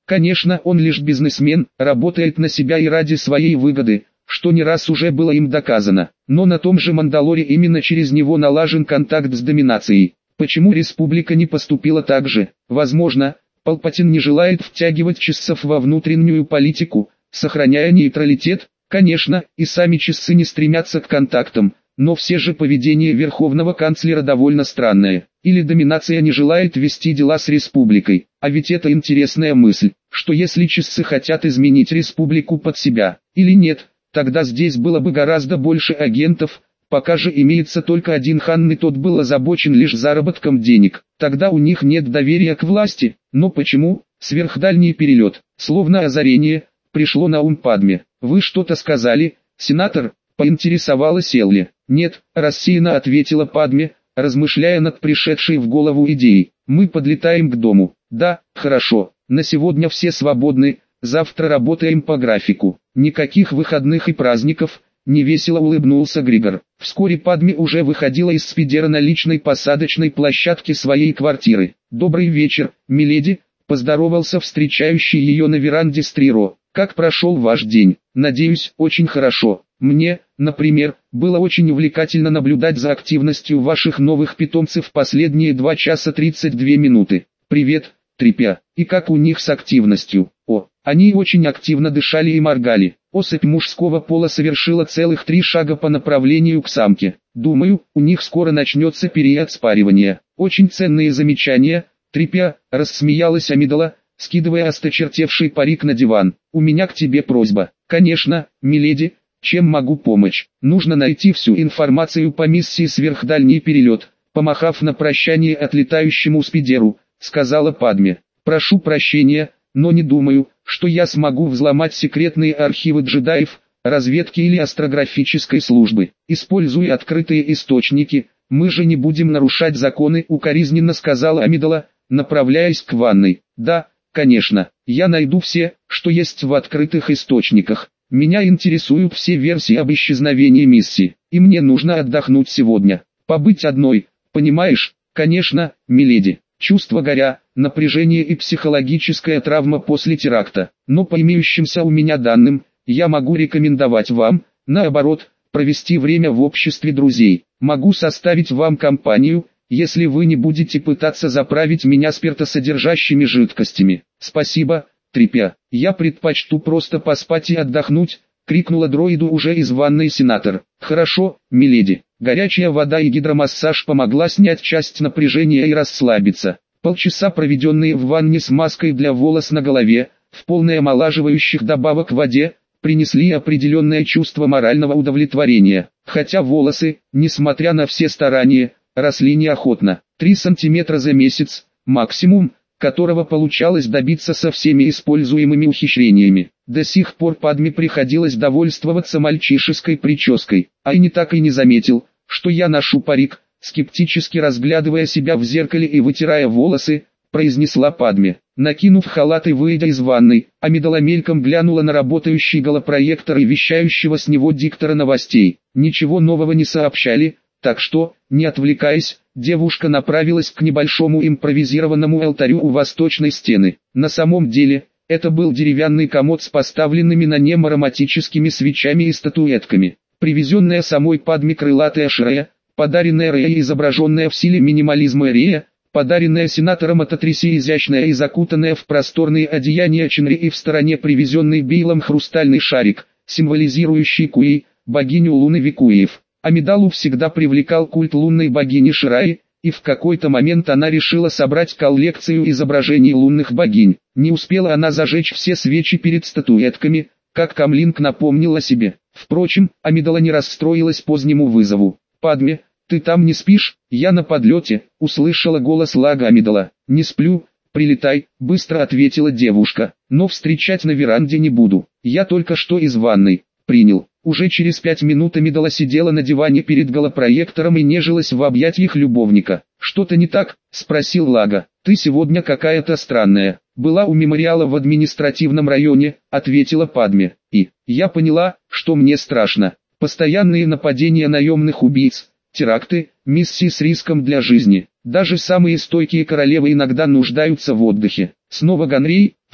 Конечно, он лишь бизнесмен, работает на себя и ради своей выгоды, что не раз уже было им доказано. Но на том же Мандалоре именно через него налажен контакт с доминацией. Почему республика не поступила так же? Возможно, Палпатин не желает втягивать чиссов во внутреннюю политику, сохраняя нейтралитет. Конечно, и сами чиссы не стремятся к контактам, но все же поведение верховного канцлера довольно странное. Или доминация не желает вести дела с республикой. А ведь это интересная мысль, что если чиссы хотят изменить республику под себя, или нет, тогда здесь было бы гораздо больше агентов. Пока же имеется только один хан, и тот был озабочен лишь заработком денег. Тогда у них нет доверия к власти. Но почему? Сверхдальний перелет, словно озарение, пришло на ум Падме. «Вы что-то сказали, сенатор?» — поинтересовалась Элли. «Нет», — рассеянно ответила Падме, размышляя над пришедшей в голову идеей. «Мы подлетаем к дому». «Да, хорошо, на сегодня все свободны, завтра работаем по графику. Никаких выходных и праздников», — невесело улыбнулся Григор. Вскоре Падме уже выходила из Спидера на личной посадочной площадке своей квартиры. «Добрый вечер, миледи», — поздоровался встречающий ее на веранде Стриро. «Как прошел ваш день?» «Надеюсь, очень хорошо. Мне, например, было очень увлекательно наблюдать за активностью ваших новых питомцев последние два часа тридцать две минуты. Привет, Трипя. И как у них с активностью?» «О, они очень активно дышали и моргали. Особь мужского пола совершила целых три шага по направлению к самке. Думаю, у них скоро начнется период спаривания». «Очень ценные замечания, Трипя», — рассмеялась Амидала, скидывая осточертевший парик на диван. «У меня к тебе просьба». «Конечно, миледи, чем могу помочь?» «Нужно найти всю информацию по миссии «Сверхдальний перелет», помахав на прощание отлетающему Спидеру, сказала Падме. «Прошу прощения, но не думаю, что я смогу взломать секретные архивы джедаев, разведки или астрографической службы. Используя открытые источники, мы же не будем нарушать законы», — укоризненно сказала Амидала, направляясь к ванной. «Да, конечно, я найду все, что есть в открытых источниках. Меня интересуют все версии об исчезновении миссии, и мне нужно отдохнуть сегодня. Побыть одной, понимаешь?» «Конечно, миледи». Чувство горя, напряжение и психологическая травма после теракта. Но по имеющимся у меня данным, я могу рекомендовать вам, наоборот, провести время в обществе друзей. Могу составить вам компанию, если вы не будете пытаться заправить меня спиртосодержащими жидкостями. «Спасибо, Трипя. Я предпочту просто поспать и отдохнуть», — крикнула дроиду уже из ванной сенатор. «Хорошо, миледи». Горячая вода и гидромассаж помогла снять часть напряжения и расслабиться. Полчаса, проведенные в ванне с маской для волос на голове, в полной омолаживающих добавок в воде, принесли определенное чувство морального удовлетворения. Хотя волосы, несмотря на все старания, росли неохотно. Три сантиметра за месяц, максимум, которого получалось добиться со всеми используемыми ухищрениями. До сих пор Падме приходилось довольствоваться мальчишеской прической, а и не так и не заметил, что я ношу парик, скептически разглядывая себя в зеркале и вытирая волосы, произнесла Падме. Накинув халат и выйдя из ванной, Амидала мельком глянула на работающий голопроектор и вещающего с него диктора новостей. Ничего нового не сообщали, так что, не отвлекаясь, девушка направилась к небольшому импровизированному алтарю у восточной стены. На самом деле, это был деревянный комод с поставленными на нем ароматическими свечами и статуэтками. Привезенная самой Падме крылатая Шрея, подаренная Рея и изображенная в стиле минимализма Рея, подаренная сенатором от Атриси изящная и закутанная в просторные одеяния Чинри, и в стороне привезенный Бейлом хрустальный шарик, символизирующий Куи, богиню луны Викуев. Амидалу всегда привлекал культ лунной богини Шираи, и в какой-то момент она решила собрать коллекцию изображений лунных богинь. Не успела она зажечь все свечи перед статуэтками, как Камлинг напомнила себе. Впрочем, Амидала не расстроилась позднему вызову. «Падме, ты там не спишь?» «Я на подлете», — услышала голос Лага Амидала. «Не сплю, прилетай», — быстро ответила девушка. «Но встречать на веранде не буду. Я только что из ванной. Принял». Уже через пять минут Амидала сидела на диване перед голопроектором и нежилась в объятиях любовника. «Что-то не так?» — спросил Лага. «Ты сегодня какая-то странная». «Была у мемориала в административном районе», — ответила Падме. «И я поняла, что мне страшно. Постоянные нападения наемных убийц, теракты, миссии с риском для жизни. Даже самые стойкие королевы иногда нуждаются в отдыхе». «Снова Ганрей?» —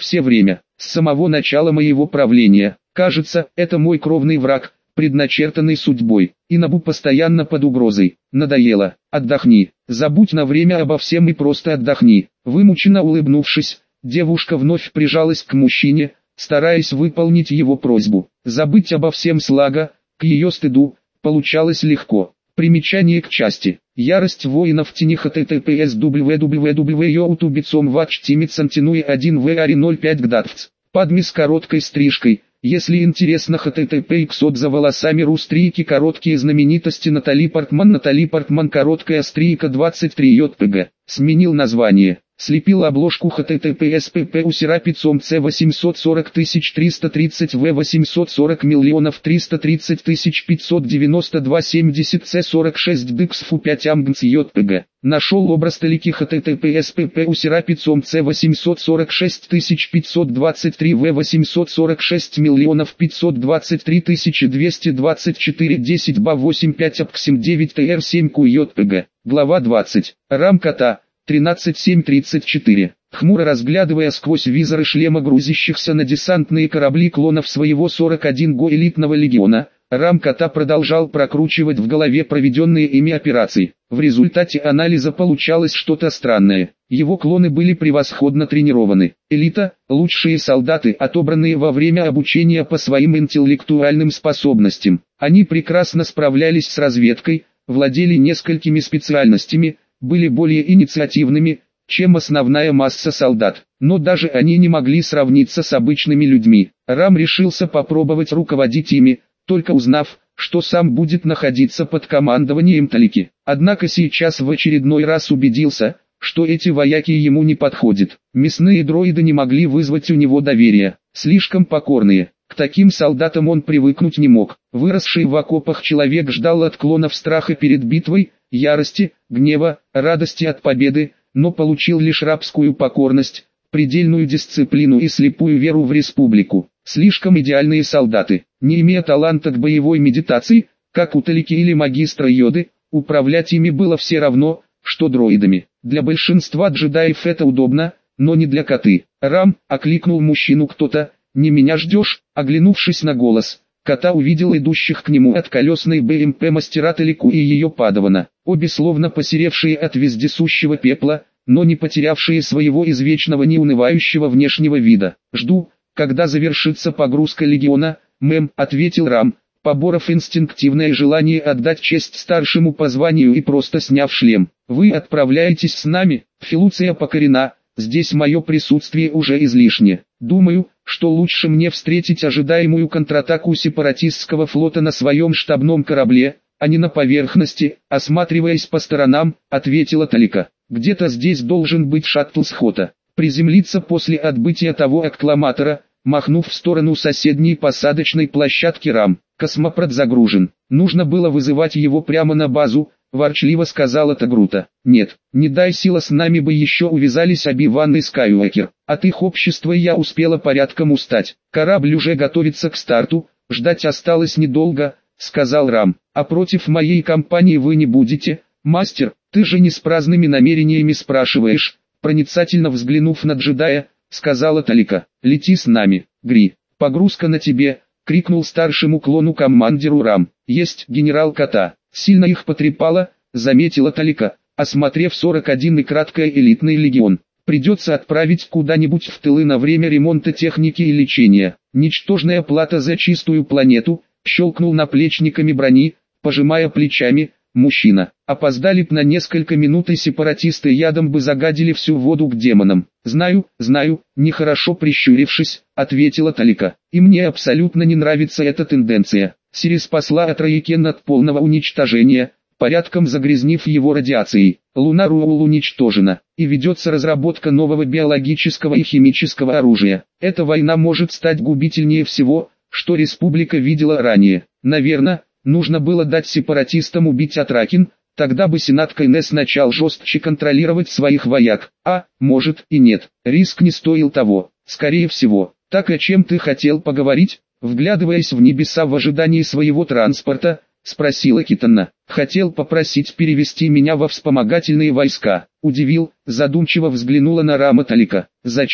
Все время, с самого начала моего правления. Кажется, это мой кровный враг, предначертанный судьбой. И Набу постоянно под угрозой. Надоело. Отдохни. Забудь на время обо всем и просто отдохни. Вымученно улыбнувшись, девушка вновь прижалась к мужчине, стараясь выполнить его просьбу. Забыть обо всем слага, к ее стыду, получалось легко. Примечание к части. Ярость воинов в тени https www.youtube.com watch timid один в ари ноль пять гдатвц. Падми с короткой стрижкой. Если интересно http от за волосами ру стрийки короткие знаменитости Натали Портман Натали Портман короткая стрийка двадцать три jpg. Сменил название. Слепил обложку https pp у серапицом c восемьсот сорок тысяч триста тридцать в восемьсот сорок миллионов триста тридцать тысяч пятьсот девяносто два семьдесят c сорок шесть диксфу пять амгнц jpg. Нашел образ талики https pp у серапицом c восемьсот сорок шесть тысяч пятьсот двадцать три в восемьсот сорок шесть миллионов пятьсот двадцать три тысячи двести двадцать четыре десять ба восемь пять апксим девять тр семь ку jpg. Глава двадцать. Рам кота. тринадцать семь тридцать четыре. Хмуро разглядывая сквозь визоры шлема грузящихся на десантные корабли клонов своего сорок один го элитного легиона, Рам кота продолжал прокручивать в голове проведенные ими операции. В результате анализа получалось что-то странное. Его клоны были превосходно тренированы. Элита – лучшие солдаты, отобранные во время обучения по своим интеллектуальным способностям. Они прекрасно справлялись с разведкой, владели несколькими специальностями, были более инициативными, чем основная масса солдат. Но даже они не могли сравниться с обычными людьми. Рам решился попробовать руководить ими, только узнав, что сам будет находиться под командованием талики. Однако сейчас в очередной раз убедился, что эти вояки ему не подходят. Мясные дроиды не могли вызвать у него доверия, слишком покорные. К таким солдатам он привыкнуть не мог. Выросший в окопах человек ждал от клонов страха перед битвой, ярости, гнева, радости от победы, но получил лишь рабскую покорность, предельную дисциплину и слепую веру в республику. Слишком идеальные солдаты, не имея таланта к боевой медитации, как у Талики или магистра Йоды, управлять ими было все равно, что дроидами. Для большинства джедаев это удобно, но не для коты. Рам, окликнул мужчину кто-то, не меня ждешь? Оглянувшись на голос, кота увидел идущих к нему от колесной БМП мастера Талику и ее падавана. Обе словно посеревшие от вездесущего пепла, но не потерявшие своего извечного неунывающего внешнего вида. «Жду, когда завершится погрузка легиона, мэм», — ответил Рам, поборов инстинктивное желание отдать честь старшему по званию и просто сняв шлем. «Вы отправляетесь с нами?» «Филуция покорена, здесь мое присутствие уже излишне. Думаю, что лучше мне встретить ожидаемую контратаку сепаратистского флота на своем штабном корабле, а не на поверхности», — осматриваясь по сторонам, ответила Талика. «Где-то здесь должен быть шаттл схода. Приземлиться после отбытия того аккламатора», махнув в сторону соседней посадочной площадки Рам. «Космопрот загружен. Нужно было вызывать его прямо на базу», — ворчливо сказала Тагрута. «Нет, не дай сила, с нами бы еще увязались Оби-Ван и Скайуокер. От их общества я успела порядком устать. Корабль уже готовится к старту, ждать осталось недолго», — сказал Рам. «А против моей компании вы не будете, мастер? Ты же не с праздными намерениями спрашиваешь?» Проницательно взглянув на джедая, сказала Талика. «Лети с нами, Гри. Погрузка на тебе», — крикнул старшему клону командиру Рам. «Есть, генерал кота». «Сильно их потрепало», — заметила Талика, осмотрев сорок один и краткое элитный легион. «Придется отправить куда-нибудь в тылы на время ремонта техники и лечения. Ничтожная плата за чистую планету», — щелкнул наплечниками брони, пожимая плечами, мужчина. «Опоздали б на несколько минут, и сепаратисты ядом бы загадили всю воду к демонам». «Знаю, знаю», — нехорошо прищурившись, ответила Талика. «И мне абсолютно не нравится эта тенденция. Сири спасла от Райкен от полного уничтожения, порядком загрязнив его радиацией. Луна Руул уничтожена, и ведется разработка нового биологического и химического оружия. Эта война может стать губительнее всего, что Республика видела ранее. Наверное, нужно было дать сепаратистам убить Атракин, тогда бы Сенат КНС начал жестче контролировать своих вояк. А, может и нет, риск не стоил того, скорее всего. Так о чем ты хотел поговорить?» Вглядываясь в небеса в ожидании своего транспорта, спросила Китана. «Хотел попросить перевести меня во вспомогательные войска». Удивил, задумчиво взглянула на Рама Талика. «Зачем?»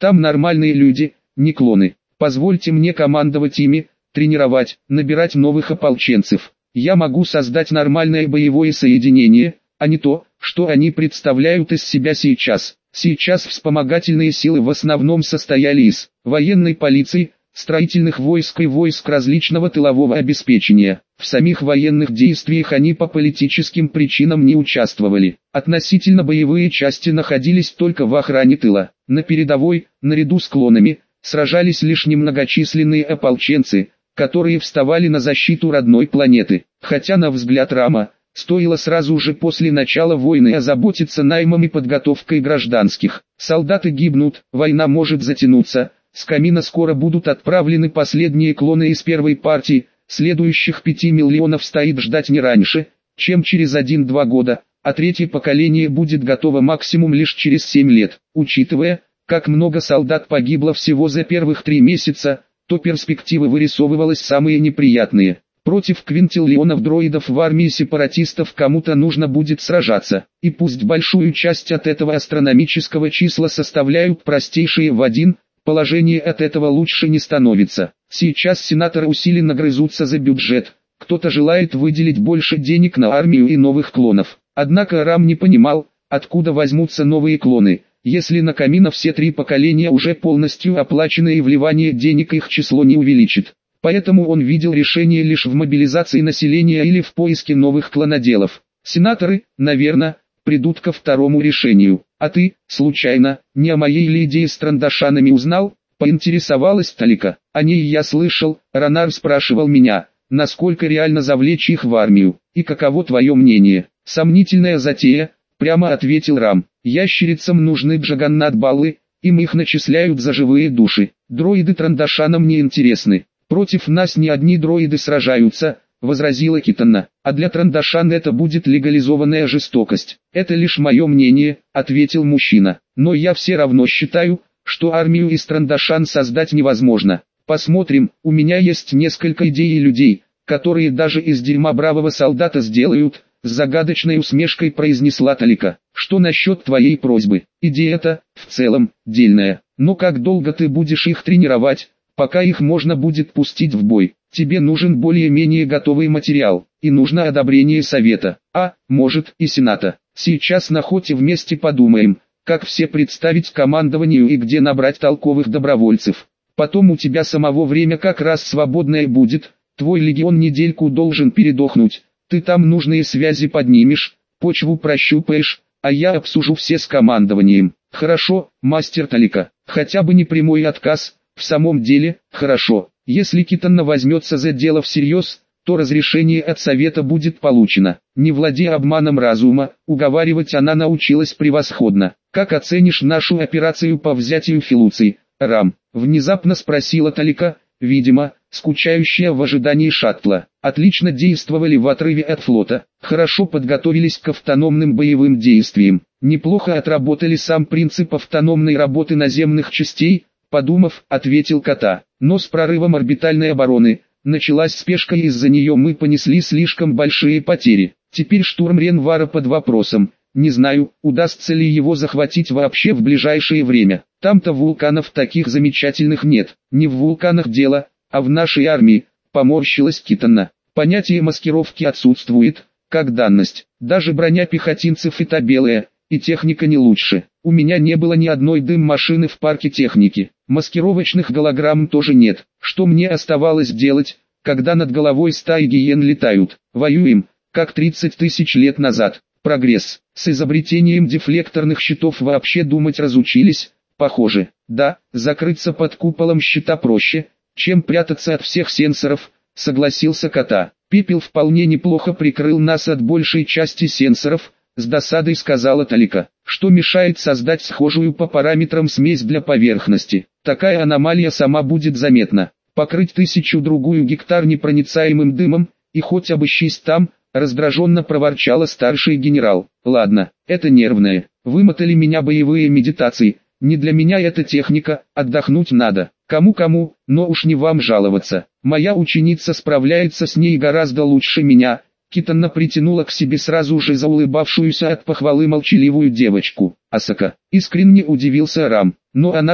Там нормальные люди, не клоны. Позвольте мне командовать ими, тренировать, набирать новых ополченцев. Я могу создать нормальное боевое соединение, а не то, что они представляют из себя сейчас. Сейчас вспомогательные силы в основном состояли из военной полиции, строительных войск и войск различного тылового обеспечения. В самих военных действиях они по политическим причинам не участвовали. Относительно боевые части находились только в охране тыла. На передовой, наряду с клонами, сражались лишь немногочисленные ополченцы, которые вставали на защиту родной планеты. Хотя на взгляд Рама, стоило сразу же после начала войны озаботиться наймом и подготовкой гражданских. Солдаты гибнут, война может затянуться. С камина скоро будут отправлены последние клоны из первой партии, следующих пяти миллионов стоит ждать не раньше, чем через один-два года, а третье поколение будет готово максимум лишь через семь лет. Учитывая, как много солдат погибло всего за первых три месяца, то перспективы вырисовывались самые неприятные. Против квинтиллионов дроидов в армии сепаратистов кому-то нужно будет сражаться, и пусть большую часть от этого астрономического числа составляют простейшие в один, положение от этого лучше не становится. Сейчас сенаторы усиленно грызутся за бюджет, кто-то желает выделить больше денег на армию и новых клонов. Однако Рам не понимал, откуда возьмутся новые клоны, если на камина все три поколения уже полностью оплачены и вливание денег их число не увеличит. Поэтому он видел решение лишь в мобилизации населения или в поиске новых клоноделов. Сенаторы, наверное, придут ко второму решению. А ты, случайно, не о моей ли идее с трандашанами узнал? Поинтересовалась Талика. О ней я слышал, Ронар спрашивал меня, насколько реально завлечь их в армию, и каково твое мнение. Сомнительная затея, прямо ответил Рам. Ящерицам нужны джаганнат-баллы, им их начисляют за живые души. Дроиды трандашанам не интересны. Против нас не одни дроиды сражаются, возразила Китанна, а для трандашан это будет легализованная жестокость. Это лишь мое мнение, ответил мужчина, но я все равно считаю, что армию из трандашан создать невозможно. Посмотрим, у меня есть несколько идей и людей, которые даже из дерьма бравого солдата сделают, с загадочной усмешкой произнесла Талика. Что насчет твоей просьбы? Идея-то, в целом, дельная, но как долго ты будешь их тренировать, пока их можно будет пустить в бой? Тебе нужен более-менее готовый материал, и нужно одобрение совета, а, может, и сената. Сейчас на хоте вместе подумаем, как все представить командованию и где набрать толковых добровольцев. Потом у тебя самого время как раз свободное будет, твой легион недельку должен передохнуть, ты там нужные связи поднимешь, почву прощупаешь, а я обсужу все с командованием. Хорошо, мастер Талика, хотя бы не прямой отказ, в самом деле, хорошо. Если Китанна возьмется за дело всерьез, то разрешение от совета будет получено. Не владея обманом разума, уговаривать она научилась превосходно. Как оценишь нашу операцию по взятию Филуции, Рам? Внезапно спросила Талика, видимо, скучающая в ожидании шаттла. Отлично действовали в отрыве от флота, хорошо подготовились к автономным боевым действиям. Неплохо отработали сам принцип автономной работы наземных частей, подумав, ответил Кота. Но с прорывом орбитальной обороны, началась спешка и из-за нее мы понесли слишком большие потери. Теперь штурм Ренвара под вопросом. Не знаю, удастся ли его захватить вообще в ближайшее время. Там-то вулканов таких замечательных нет. Не в вулканах дело, а в нашей армии, поморщилась Китанна. Понятие маскировки отсутствует, как данность. Даже броня пехотинцев и та белая, и техника не лучше. У меня не было ни одной дым-машины в парке техники. Маскировочных голограмм тоже нет. Что мне оставалось делать, когда над головой стаи гиен летают? Воюем, как тридцать тысяч лет назад. Прогресс. С изобретением дефлекторных щитов вообще думать разучились, похоже. Да, закрыться под куполом щита проще, чем прятаться от всех сенсоров, согласился Кота. Пепел вполне неплохо прикрыл нас от большей части сенсоров, с досадой сказала Талика. Что мешает создать схожую по параметрам смесь для поверхности? Такая аномалия сама будет заметна. Покрыть тысячу-другую гектар непроницаемым дымом, и хоть обыщись там, раздраженно проворчала старший генерал. Ладно, это нервное. Вымотали меня боевые медитации. Не для меня эта техника, отдохнуть надо. Кому-кому, но уж не вам жаловаться. Моя ученица справляется с ней гораздо лучше меня. Китанна притянула к себе сразу же заулыбавшуюся от похвалы молчаливую девочку. Асака, искренне удивился Рам. Но она же,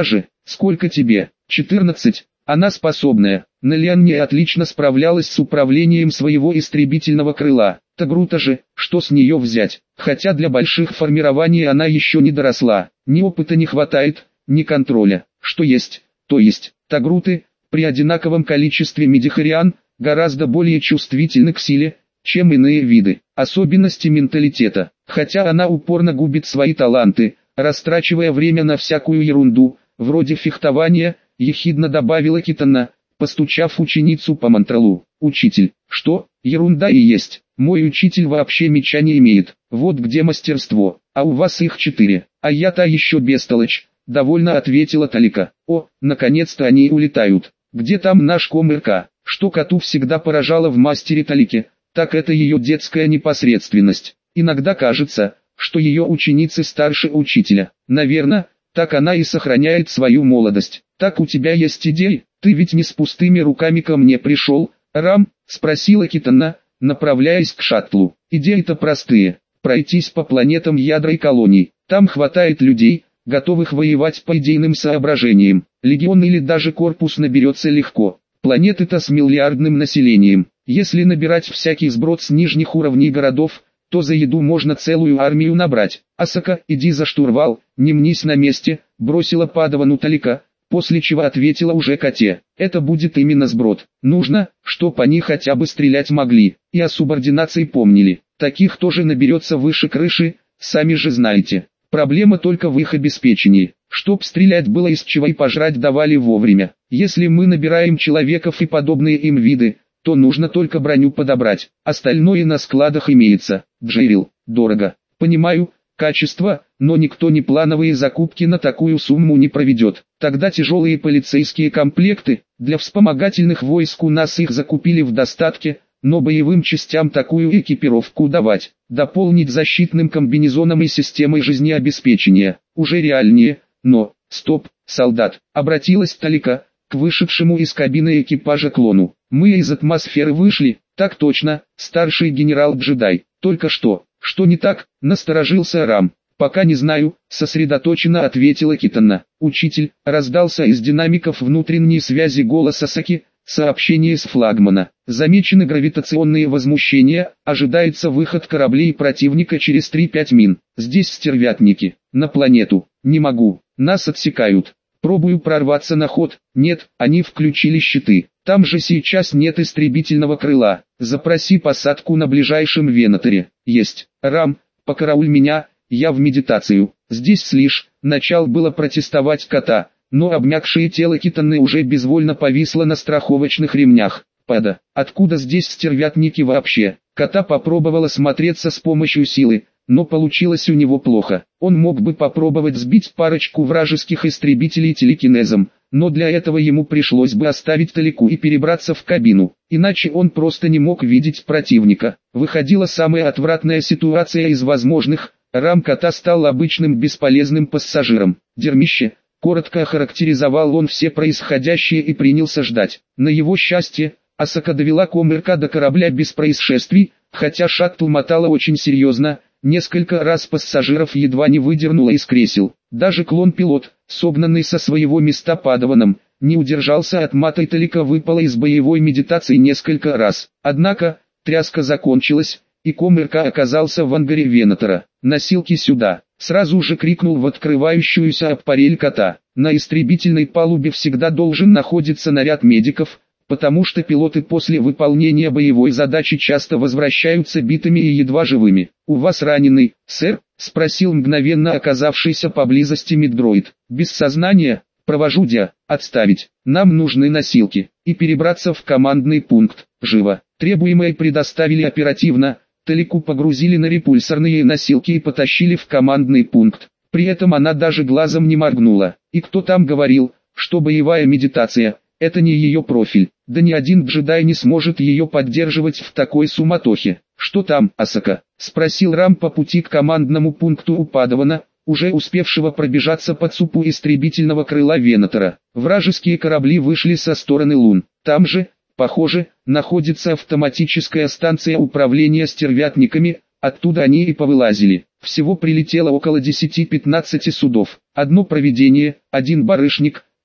Сколько тебе? четырнадцать. Она способная. Нелянне отлично справлялась с управлением своего истребительного крыла. Тагрута же, что с нее взять? Хотя для больших формирований она еще не доросла. Ни опыта не хватает, ни контроля. Что есть, то есть. Тагруты, при одинаковом количестве медихариан, гораздо более чувствительны к силе, чем иные виды. Особенности менталитета. Хотя она упорно губит свои таланты, растрачивая время на всякую ерунду, вроде фехтования, ехидно добавила Китана, постучав ученицу по мантралу. Учитель, что? Ерунда и есть. Мой учитель вообще меча не имеет. Вот где мастерство. А у вас их четыре. А я та еще бестолочь. Довольно ответила Талика. О, наконец-то они улетают. Где там наш комырка? Что коту всегда поражало в мастере Талике, так это ее детская непосредственность. Иногда кажется, что ее ученицы старше учителя. Наверное, так она и сохраняет свою молодость. Так у тебя есть идеи? Ты ведь не с пустыми руками ко мне пришел, Рам? Спросила Китана, направляясь к шаттлу. Идеи-то простые. Пройтись по планетам ядра и колоний. Там хватает людей, готовых воевать по идейным соображениям. Легион или даже корпус наберется легко. Планеты-то с миллиардным населением. Если набирать всякий сброд с нижних уровней городов, то за еду можно целую армию набрать. Асака, иди за штурвал, не мнись на месте, бросила Падавану Талика, после чего ответила уже коте. Это будет именно сброд. Нужно, чтоб они хотя бы стрелять могли, и о субординации помнили. Таких тоже наберется выше крыши, сами же знаете. Проблема только в их обеспечении. Чтоб стрелять было из чего и пожрать давали вовремя. Если мы набираем человеков и подобные им виды, то нужно только броню подобрать. Остальное на складах имеется. Джерил, дорого. Понимаю, качество, но никто не плановые закупки на такую сумму не проведет. Тогда тяжелые полицейские комплекты, для вспомогательных войск у нас их закупили в достатке, но боевым частям такую экипировку давать, дополнить защитным комбинезоном и системой жизнеобеспечения, уже реальнее, но, стоп, солдат, обратилась Талика, к вышедшему из кабины экипажа клону. Мы из атмосферы вышли, так точно, старший генерал-джедай, только что, что не так, насторожился Рам. Пока не знаю, сосредоточенно ответила Китана. Учитель, раздался из динамиков внутренней связи голос Асаки, сообщение с флагмана. Замечены гравитационные возмущения, ожидается выход кораблей противника через три-пять мин. Здесь стервятники, на планету, не могу, нас отсекают. Пробую прорваться на ход, нет, они включили щиты. Там же сейчас нет истребительного крыла. Запроси посадку на ближайшем Венаторе. Есть. Рам, покарауль меня, я в медитацию. Здесь слишь, начал было протестовать кота, но обмякшее тело Китаны уже безвольно повисло на страховочных ремнях. Пада, откуда здесь стервятники вообще? Кота попробовала смотреться с помощью силы, но получилось у него плохо. Он мог бы попробовать сбить парочку вражеских истребителей телекинезом, но для этого ему пришлось бы оставить Талику и перебраться в кабину, иначе он просто не мог видеть противника. Выходила самая отвратная ситуация из возможных. Рам кота стал обычным бесполезным пассажиром. Дерьмище. Коротко охарактеризовал он все происходящее и принялся ждать. На его счастье, Асака довела комырка до корабля без происшествий, хотя шаттл мотала очень серьезно, несколько раз пассажиров едва не выдернула из кресел. Даже клон-пилот, согнанный со своего места Падаваном, не удержался от мата и Талика выпала из боевой медитации несколько раз. Однако, тряска закончилась, и комырка оказался в ангаре Венатора. «Носилки сюда!» Сразу же крикнул в открывающуюся аппарель кота. На истребительной палубе всегда должен находиться наряд медиков, потому что пилоты после выполнения боевой задачи часто возвращаются битыми и едва живыми. «У вас раненый, сэр?» — спросил мгновенно оказавшийся поблизости меддроид. «Без сознания? Провожу дя. Отставить. Нам нужны носилки. И перебраться в командный пункт. Живо. Требуемое предоставили оперативно». Талику погрузили на репульсорные носилки и потащили в командный пункт. При этом она даже глазом не моргнула. И кто там говорил, что боевая медитация – это не ее профиль. Да ни один джедай не сможет ее поддерживать в такой суматохе. «Что там, Асака?» – спросил Рам по пути к командному пункту у Падавана, уже успевшего пробежаться под супу истребительного крыла Венатора. Вражеские корабли вышли со стороны лун. Там же, похоже, находится автоматическая станция управления стервятниками, оттуда они и повылазили. Всего прилетело около десяти-пятнадцати судов. Одно провидение, один барышник,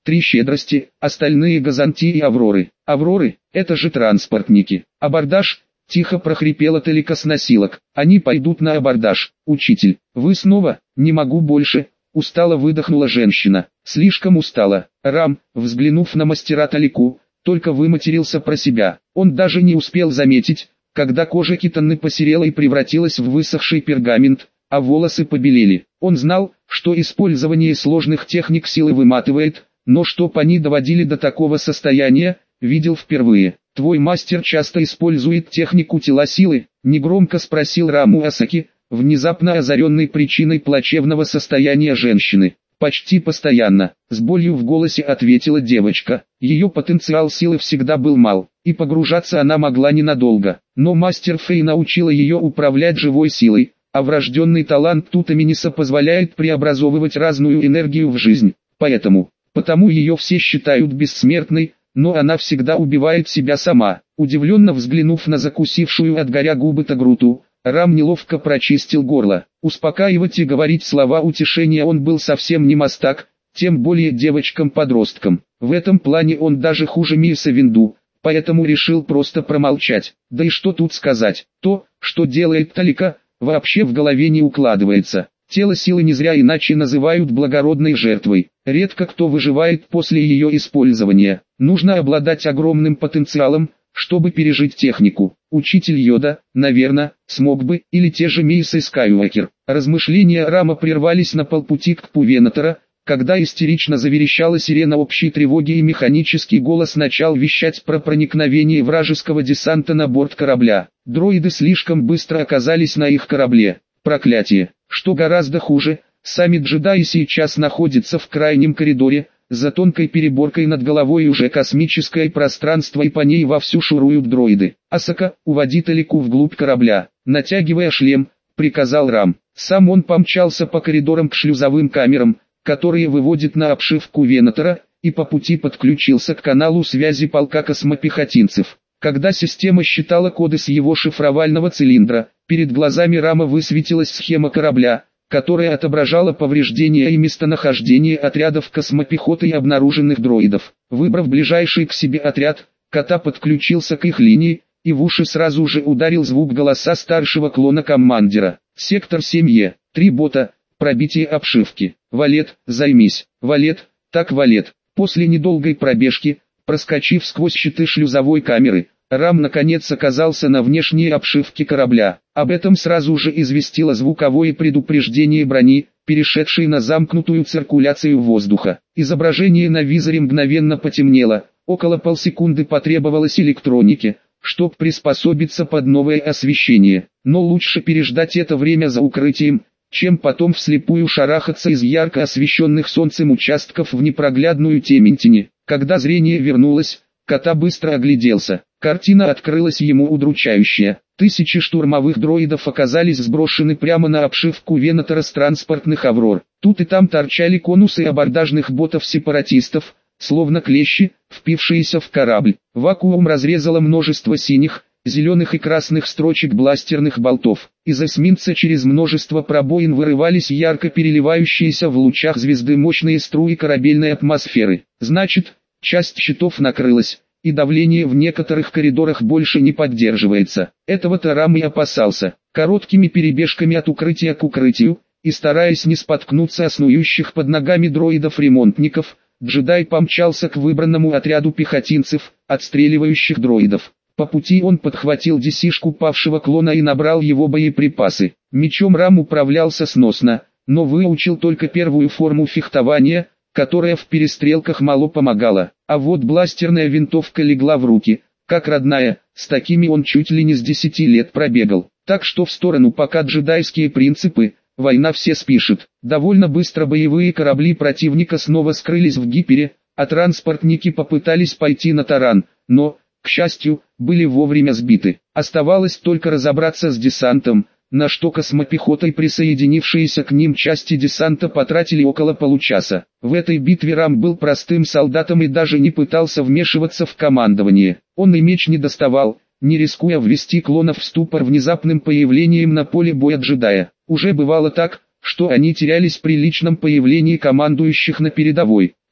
три щедрости, остальные газанти и авроры. Авроры, это же транспортники. Абордаж, тихо прохрипела Талика с носилок. Они пойдут на абордаж. Учитель, вы снова? Не могу больше. Устало выдохнула женщина. Слишком устала. Рам, взглянув на мастера Талику, только выматерился про себя. Он даже не успел заметить, когда кожа Китаны посерела и превратилась в высохший пергамент, а волосы побелели. Он знал, что использование сложных техник силы выматывает, но чтоб они доводили до такого состояния, видел впервые. «Твой мастер часто использует технику тела силы?» — негромко спросил Раму Асаки, внезапно озаренный причиной плачевного состояния женщины. «Почти постоянно», — с болью в голосе ответила девочка. Ее потенциал силы всегда был мал, и погружаться она могла ненадолго. Но мастер Фэй научила ее управлять живой силой, а врожденный талант Тутаминиса позволяет преобразовывать разную энергию в жизнь. Поэтому, потому ее все считают бессмертной, но она всегда убивает себя сама. Удивленно взглянув на закусившую от горя губы Тагруту, Рам неловко прочистил горло. Успокаивать и говорить слова утешения он был совсем не мастак, тем более девочкам-подросткам. В этом плане он даже хуже Миса Винду, поэтому решил просто промолчать. Да и что тут сказать, то, что делает Талика, вообще в голове не укладывается. Тело силы не зря иначе называют благородной жертвой. Редко кто выживает после ее использования. Нужно обладать огромным потенциалом, чтобы пережить технику. Учитель Йода, наверное, смог бы, или те же Мейс и Скайуокер. Размышления Рама прервались на полпути к Пувенатора, когда истерично заверещала сирена общей тревоги и механический голос начал вещать про проникновение вражеского десанта на борт корабля. Дроиды слишком быстро оказались на их корабле. Проклятие! Что гораздо хуже, сами джедаи сейчас находятся в крайнем коридоре, за тонкой переборкой над головой уже космическое пространство и по ней вовсю шуруют дроиды. «Асака, уводи Талику вглубь корабля», натягивая шлем, приказал Рам. Сам он помчался по коридорам к шлюзовым камерам, которые выводят на обшивку Венатора, и по пути подключился к каналу связи полка космопехотинцев. Когда система считала коды с его шифровального цилиндра, перед глазами Рама высветилась схема корабля, которая отображала повреждения и местонахождение отрядов космопехоты и обнаруженных дроидов. Выбрав ближайший к себе отряд, Кота подключился к их линии, и в уши сразу же ударил звук голоса старшего клона командира. «Сектор семь Е, три бота, пробитие обшивки. Валет, займись. Валет, так Валет». После недолгой пробежки, проскочив сквозь щиты шлюзовой камеры, Рам наконец оказался на внешней обшивке корабля. Об этом сразу же известило звуковое предупреждение брони, перешедшей на замкнутую циркуляцию воздуха. Изображение на визоре мгновенно потемнело, около полсекунды потребовалось электронике, чтобы приспособиться под новое освещение. Но лучше переждать это время за укрытием, чем потом вслепую шарахаться из ярко освещенных солнцем участков в непроглядную темень. Когда зрение вернулось, Кота быстро огляделся. Картина открылась ему удручающая. Тысячи штурмовых дроидов оказались сброшены прямо на обшивку Венатора с транспортных аврор. Тут и там торчали конусы абордажных ботов-сепаратистов, словно клещи, впившиеся в корабль. Вакуум разрезало множество синих, зеленых и красных строчек бластерных болтов. Из эсминца через множество пробоин вырывались ярко переливающиеся в лучах звезды мощные струи корабельной атмосферы. Значит, часть щитов накрылась, и давление в некоторых коридорах больше не поддерживается. Этого-то Рам и опасался. Короткими перебежками от укрытия к укрытию, и стараясь не споткнуться о снующих под ногами дроидов-ремонтников, джедай помчался к выбранному отряду пехотинцев, отстреливающих дроидов. По пути он подхватил десишку павшего клона и набрал его боеприпасы. Мечом Рам управлялся сносно, но выучил только первую форму фехтования, которая в перестрелках мало помогала. А вот бластерная винтовка легла в руки, как родная, с такими он чуть ли не с десяти лет пробегал. Так что в сторону пока джедайские принципы, война все спишет. Довольно быстро боевые корабли противника снова скрылись в гипере, а транспортники попытались пойти на таран, но, к счастью, были вовремя сбиты. Оставалось только разобраться с десантом, на что космопехота и присоединившиеся к ним части десанта потратили около получаса. В этой битве Рам был простым солдатом и даже не пытался вмешиваться в командование. Он и меч не доставал, не рискуя ввести клонов в ступор внезапным появлением на поле боя джедая. Уже бывало так, что они терялись при личном появлении командующих на передовой.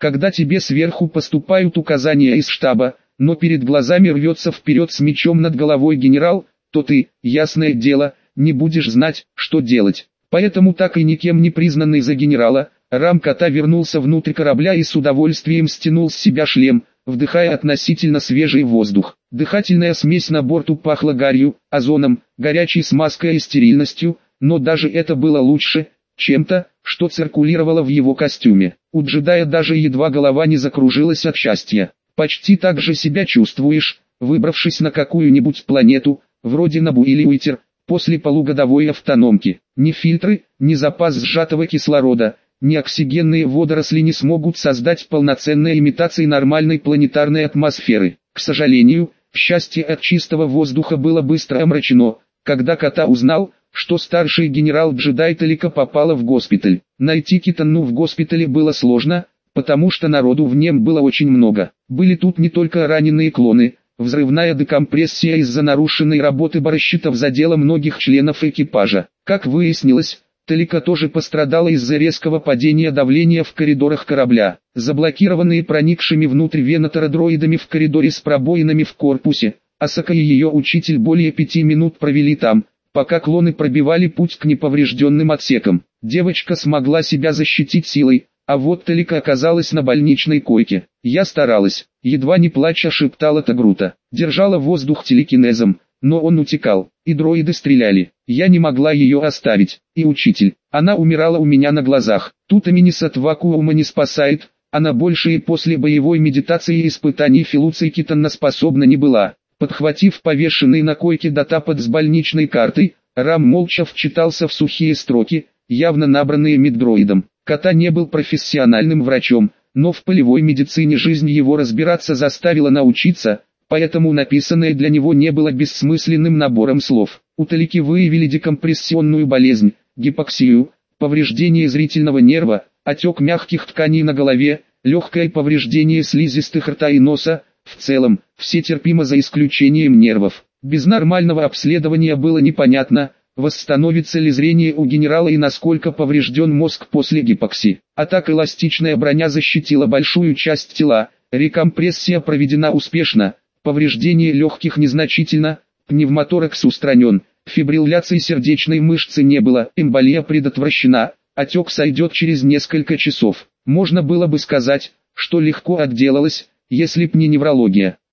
Когда тебе сверху поступают указания из штаба, но перед глазами рвется вперед с мечом над головой генерал, то ты, ясное дело, не будешь знать, что делать. Поэтому так и никем не признанный за генерала, Рам-Ката вернулся внутрь корабля и с удовольствием стянул с себя шлем, вдыхая относительно свежий воздух. Дыхательная смесь на борту пахла гарью, озоном, горячей смазкой и стерильностью, но даже это было лучше, чем-то, что циркулировало в его костюме. У джедая даже едва голова не закружилась от счастья. Почти так же себя чувствуешь, выбравшись на какую-нибудь планету, вроде Набу или Уитер, после полугодовой автономки. Ни фильтры, ни запас сжатого кислорода, ни оксигенные водоросли не смогут создать полноценной имитации нормальной планетарной атмосферы. К сожалению, счастье от чистого воздуха было быстро омрачено, когда Ката узнал, что старший генерал-джедай Талика попала в госпиталь. Найти Китану в госпитале было сложно, потому что народу в нем было очень много. Были тут не только раненые клоны, взрывная декомпрессия из-за нарушенной работы барощитов задела многих членов экипажа. Как выяснилось, Талика тоже пострадала из-за резкого падения давления в коридорах корабля. Заблокированные проникшими внутрь венатора-дроидами в коридоре с пробоинами в корпусе, Асака и ее учитель более пяти минут провели там, пока клоны пробивали путь к неповрежденным отсекам. Девочка смогла себя защитить силой, а вот Талика оказалась на больничной койке. Я старалась, едва не плача шептала Тагрута. Держала воздух телекинезом, но он утекал, и дроиды стреляли. Я не могла ее оставить. И учитель, она умирала у меня на глазах. Тут Аминис от вакуума не спасает, она больше и после боевой медитации и испытаний Филуций Китанна способна не была. Подхватив повешенный на койке датапад с больничной картой, Рам молча вчитался в сухие строки, явно набранные меддроидом. Ката не был профессиональным врачом, но в полевой медицине жизнь его разбираться заставила научиться, поэтому написанное для него не было бессмысленным набором слов. У Талики выявили декомпрессионную болезнь, гипоксию, повреждение зрительного нерва, отек мягких тканей на голове, легкое повреждение слизистых рта и носа. В целом, все терпимо за исключением нервов. Без нормального обследования было непонятно, восстановится ли зрение у генерала и насколько поврежден мозг после гипоксии. А так эластичная броня защитила большую часть тела, рекомпрессия проведена успешно, повреждение легких незначительно, пневмоторакс устранен, фибрилляции сердечной мышцы не было, эмболия предотвращена, отек сойдет через несколько часов. Можно было бы сказать, что легко отделалась, если б не неврология.